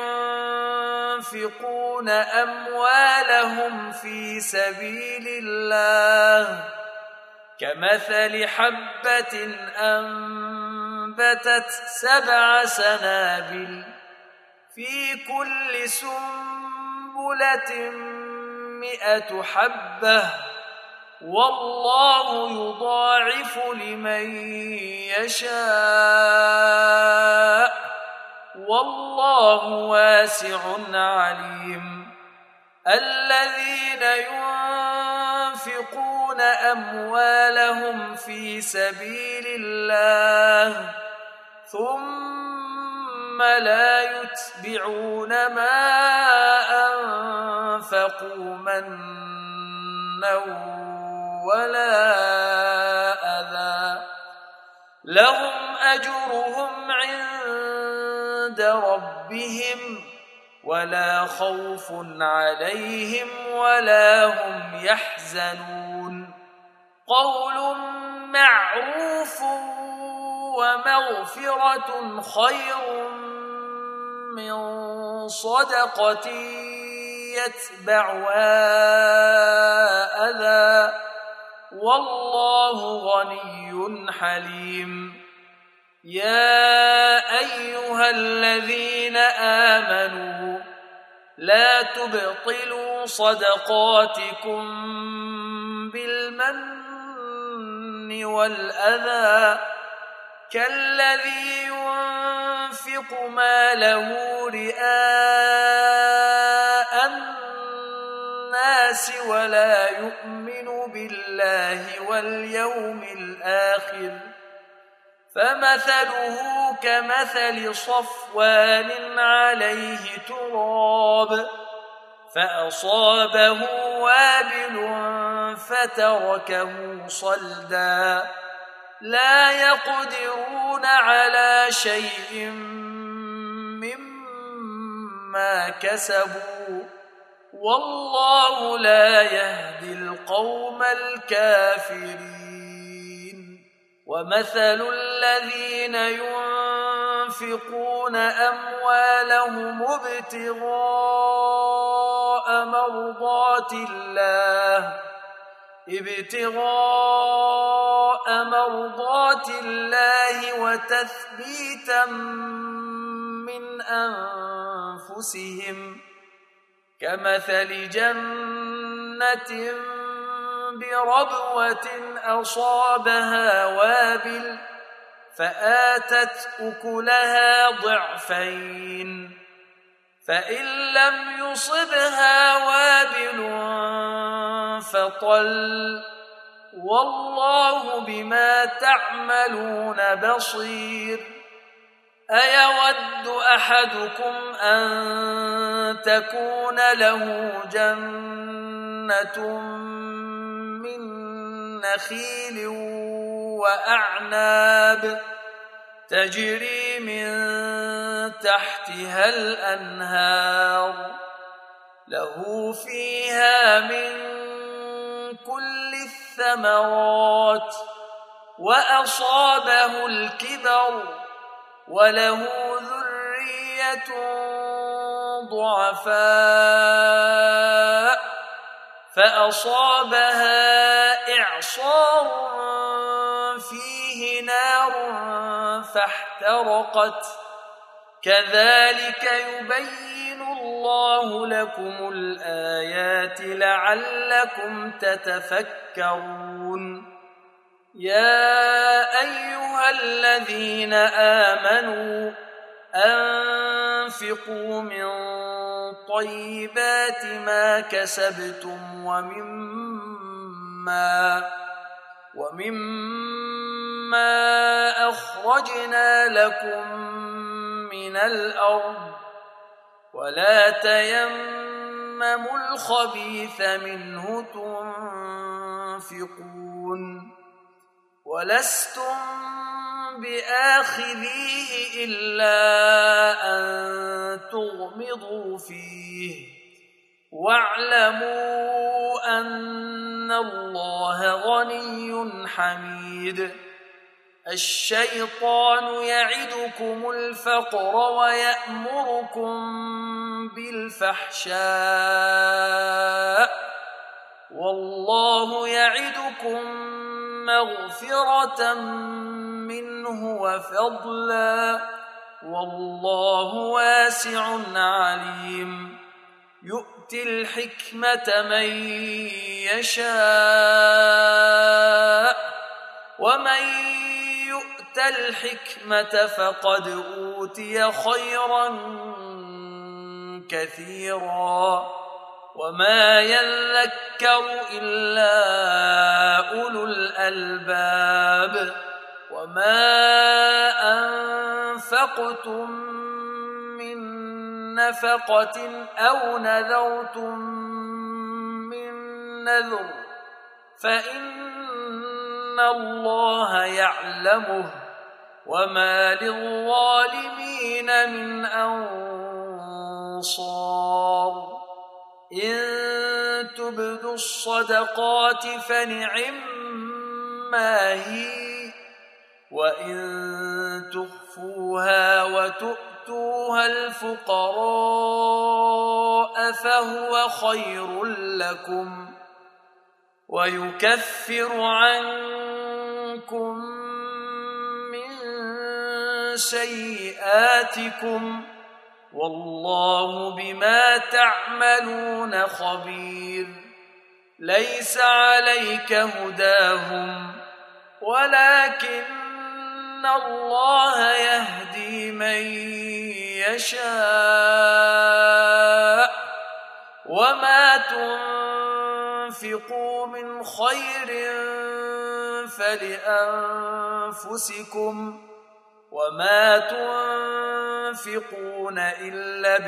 ينفقون أموالهم في سبيل الله كمثل حبة أنبتت سبع سنابل في كل سنبلة مئة حبة والله يضاعف لمن يشاء والله واسع عليم. الذين ينفقون أموالهم في سبيل الله ثم لا يتبعون ما أنفقوا منا ولا أذى لهم أجرهم عند ربهم ولا خوف عليهم ولا هم يحزنون قول معروف ومغفرة خير من صدقة يتبعها أذى والله غني حليم يا أيها الذين آمنوا لا تبطلوا صدقاتكم بالمن والأذى كالذي ينفق ماله رئاء الناس ولا يؤمن بالله واليوم الآخر فمثله كمثل صفوان عليه تراب فأصابه وابل فتركه صلدا لا يقدرون على شيء مما كسبوا والله لا يهدي القوم الكافرين ومثل الذين ينفقون أموالهم ابتغاء مرضات الله ابتغاء مرضات الله وتثبيتا من أنفسهم كمثل جنة بربوة أصابها وابل فآتت أكلها ضعفين فإن لم يصبها وابل فطل والله بما تعملون بصير أيود أحدكم أن تكون له جنة من نخيل وأعناب تجري من تحتها الأنهار له فيها من كل الثمرات وأصابه الكبر وله ذرية ضعفاء فأصابها إعصار فيه نار فاحترقت كذلك يبين الله لكم الآيات لعلكم تتفكرون يا أيها الذين آمنوا أنفقوا من طيبات ما كسبتم ومما ومما أخرجنا لكم من الأرض ولا تيمموا الخبيث منه تنفقون ولستم بآخذيه إلا أن تغمضوا فيه واعلموا أن الله غني حميد الشيطان يعدكم الفقر ويأمركم بالفحشاء والله يعدكم مغفرة منه وفضلا والله واسع عليم يؤتي الحكمة من يشاء ومن يؤت الحكمة فقد أوتي خيرا كثيرا وما يذكر إلا أولو الألباب وما أنفقتم من نفقة أو نذرتم من نذر فإن الله يعلمه وما للظالمين من أنصار إن تبدوا الصدقات فنعما هي وإن تخفوها وتؤتوها الفقراء فهو خير لكم ويكفر عنكم من سيئاتكم والله بما تعملون خبير ليس عليك هداهم ولكن الله يهدي من يشاء وما تنفقوا من خير فلأنفسكم وما تنفقون إلا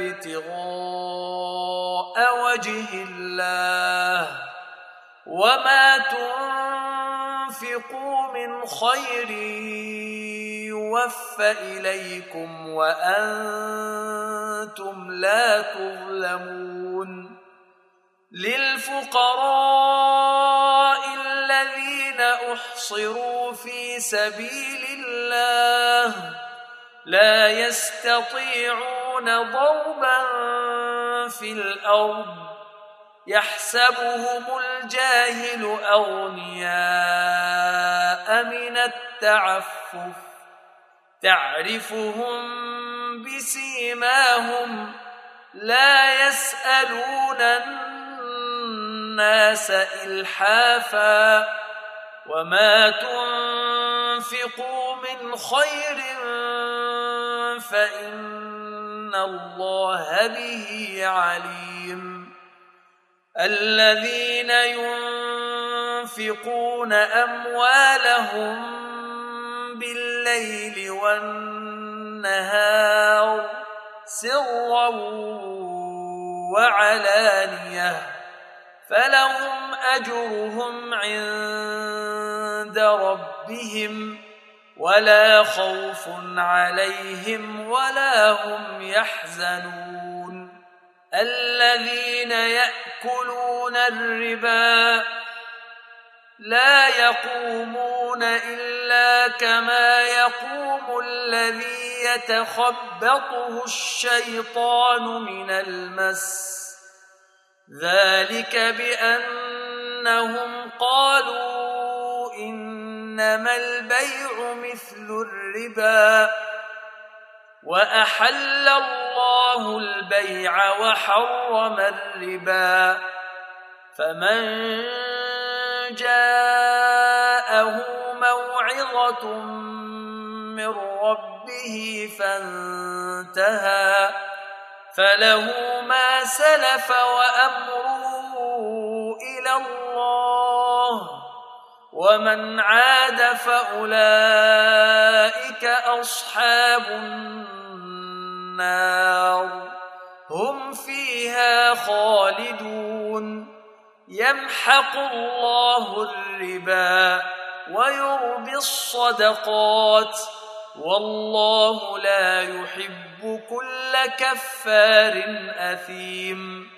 ابتغاء وجه الله وما تنفقوا من خير يوفى إليكم وأنتم لا تظلمون للفقراء الذين أحصروا في سبيل الله لا يستطيعون ضربا في الأرض يحسبهم الجاهل أغنياء من التعفف تعرفهم بسيماهم لا يسألون الناس إلحافا وما تنفقوا من خير فإن الله به عليم الذين ينفقون أموالهم بالليل والنهار سرا وعلانية فلهم أجرهم عند ربهم ولا خوف عليهم ولا هم يحزنون الذين يأكلون الربا لا يقومون إلا كما يقوم الذي يتخبطه الشيطان من المس ذلك بأنهم قالوا إنما البيع مثل الربا وأحل الله البيع وحرم الربا فمن جاءه موعظة من ربه فانتهى فله ما سلف وأمره إلى الله ومن عاد فأولئك أصحاب النار هم فيها خالدون يمحق الله الربا ويربي الصدقات والله لا يحب كل كفار أثيم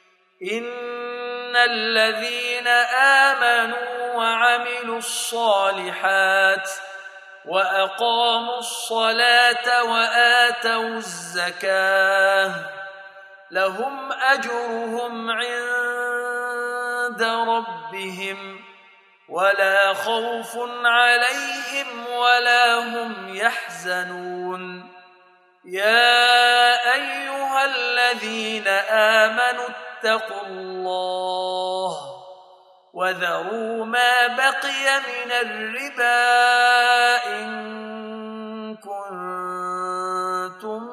إن الذين آمنوا وعملوا الصالحات وأقاموا الصلاة وآتوا الزكاة لهم أجرهم عند ربهم ولا خوف عليهم ولا هم يحزنون يا أيها الذين آمنوا اتقوا الله وذروا ما بقي من الربا إن كنتم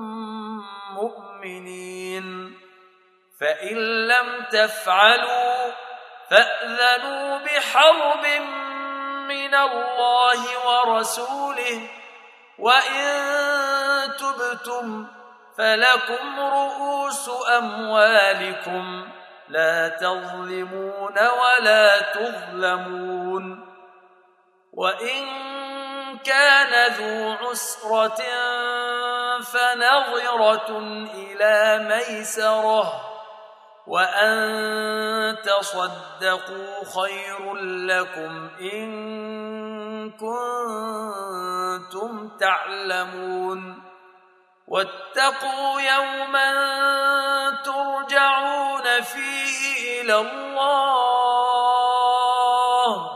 مؤمنين فإن لم تفعلوا فأذنوا بحرب من الله ورسوله وإن تبتم فلكم رؤوس أموالكم لا تظلمون ولا تظلمون وإن كان ذو عسرة فنظرة إلى ميسرة وأن تصدقوا خير لكم إن كنتم تعلمون واتقوا يوما ترجعون فيه إلى الله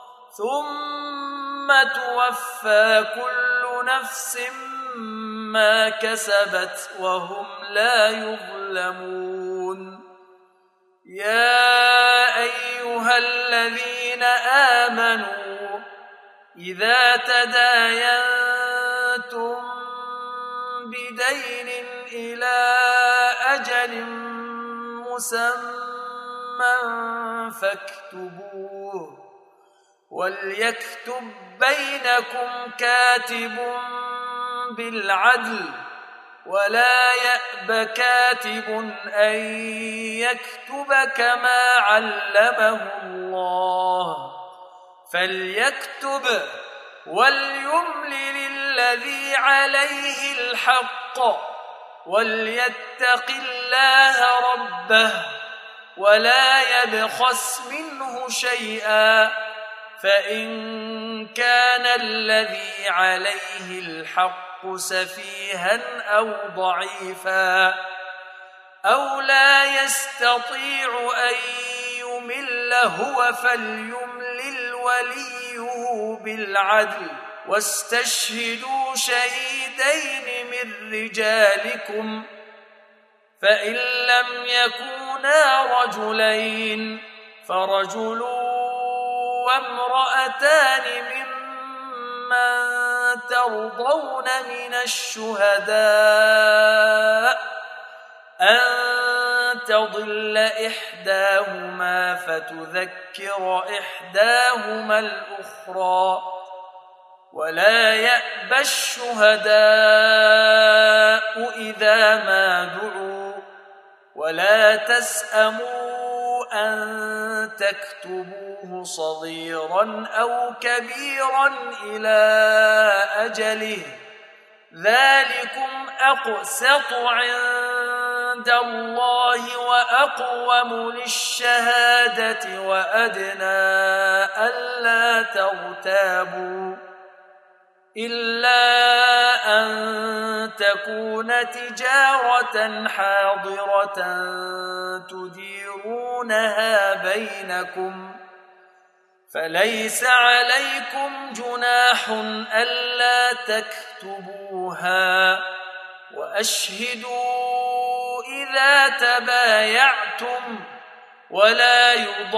ثم توفى كل نفس ما كسبت وهم لا يظلمون يا أيها الذين آمنوا إذا تداينتم بدين إلى أجل مسمى فاكتبوه وليكتب بينكم كاتب بالعدل ولا يأب كاتب أن يكتب كما علمه الله فليكتب وليملل الذي عليه الحق وليتق الله ربه ولا يبخس منه شيئا فإن كان الذي عليه الحق سفيها أو ضعيفا أو لا يستطيع أن يمل هو فليملل وليه بالعدل واستشهدوا شهيدين من رجالكم فإن لم يكونا رجلين فرجل وامرأتان ممن ترضون من الشهداء أن تضل إحداهما فتذكر إحداهما الأخرى ولا يأبى الشهداء إذا ما دعوا ولا تسأموا أن تكتبوه صغيرا أو كبيرا إلى أجله ذلكم أقسط عند الله وأقوم للشهادة وأدنى ألا ترتابوا إلا أن تكون تجارة حاضرة تديرونها بينكم فليس عليكم جناح ألا تكتبوها وأشهدوا إذا تبايعتم ولا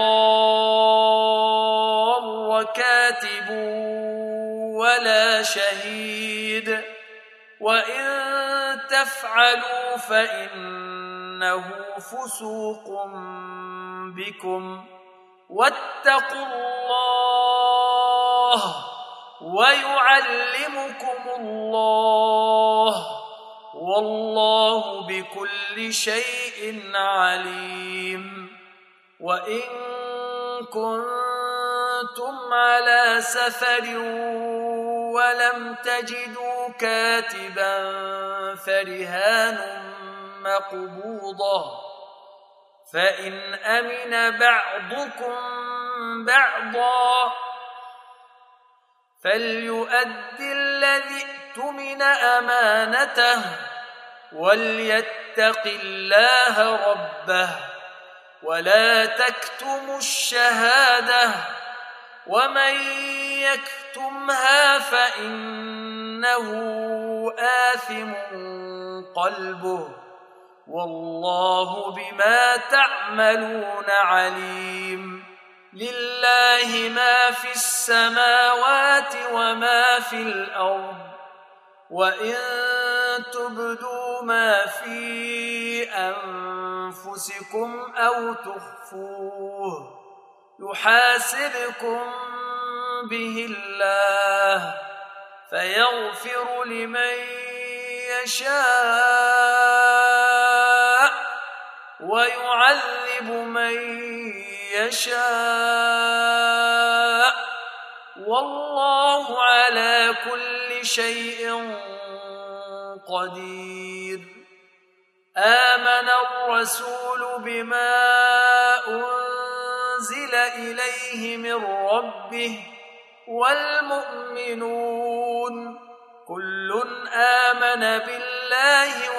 يضار كاتب ولا شهيد وإن تفعلوا فإنه فسوق بكم واتقوا الله ويعلمكم الله والله بكل شيء عليم وإن كنتم على سفر ولم تجدوا كاتبا فرهان مقبوضة فإن أمن بعضكم بعضا فليؤد الذي اؤتمن أمانته وليتق الله ربه ولا تكتموا الشهادة ومن يكتمها فإنه آثم قلبه والله بما تعملون عليم لله ما في السماوات وما في الأرض وإن تبدوا ما في أنفسكم أو تخفوه يحاسبكم به الله فيغفر لمن يشاء ويعذب من يشاء والله على كل شيء قدير. آمن الرسول بما أنزل إليه من ربه والمؤمنون كل آمن بالله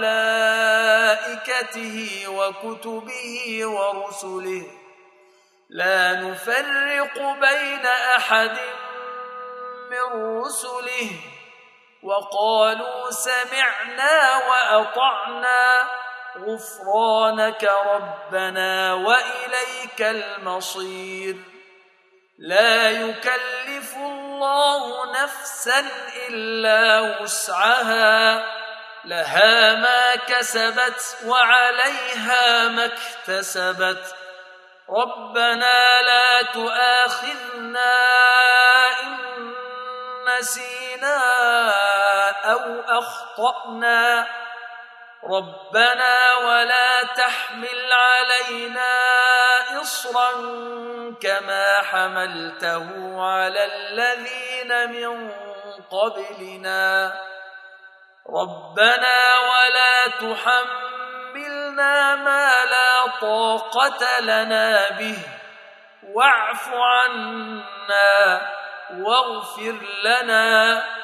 وملائكته وكتبه ورسله لا نفرق بين أحد من رسله وقالوا سمعنا وأطعنا غفرانك ربنا وإليك المصير. لا يكلف الله نفسا إلا وسعها لها ما كسبت وعليها ما اكتسبت ربنا لا تؤاخذنا إن نسينا أو أخطأنا ربنا ولا تحمل علينا إصرا كما حملته على الذين من قبلنا ربنا ولا تحملنا ما لا طاقة لنا به واعف عنا واغفر لنا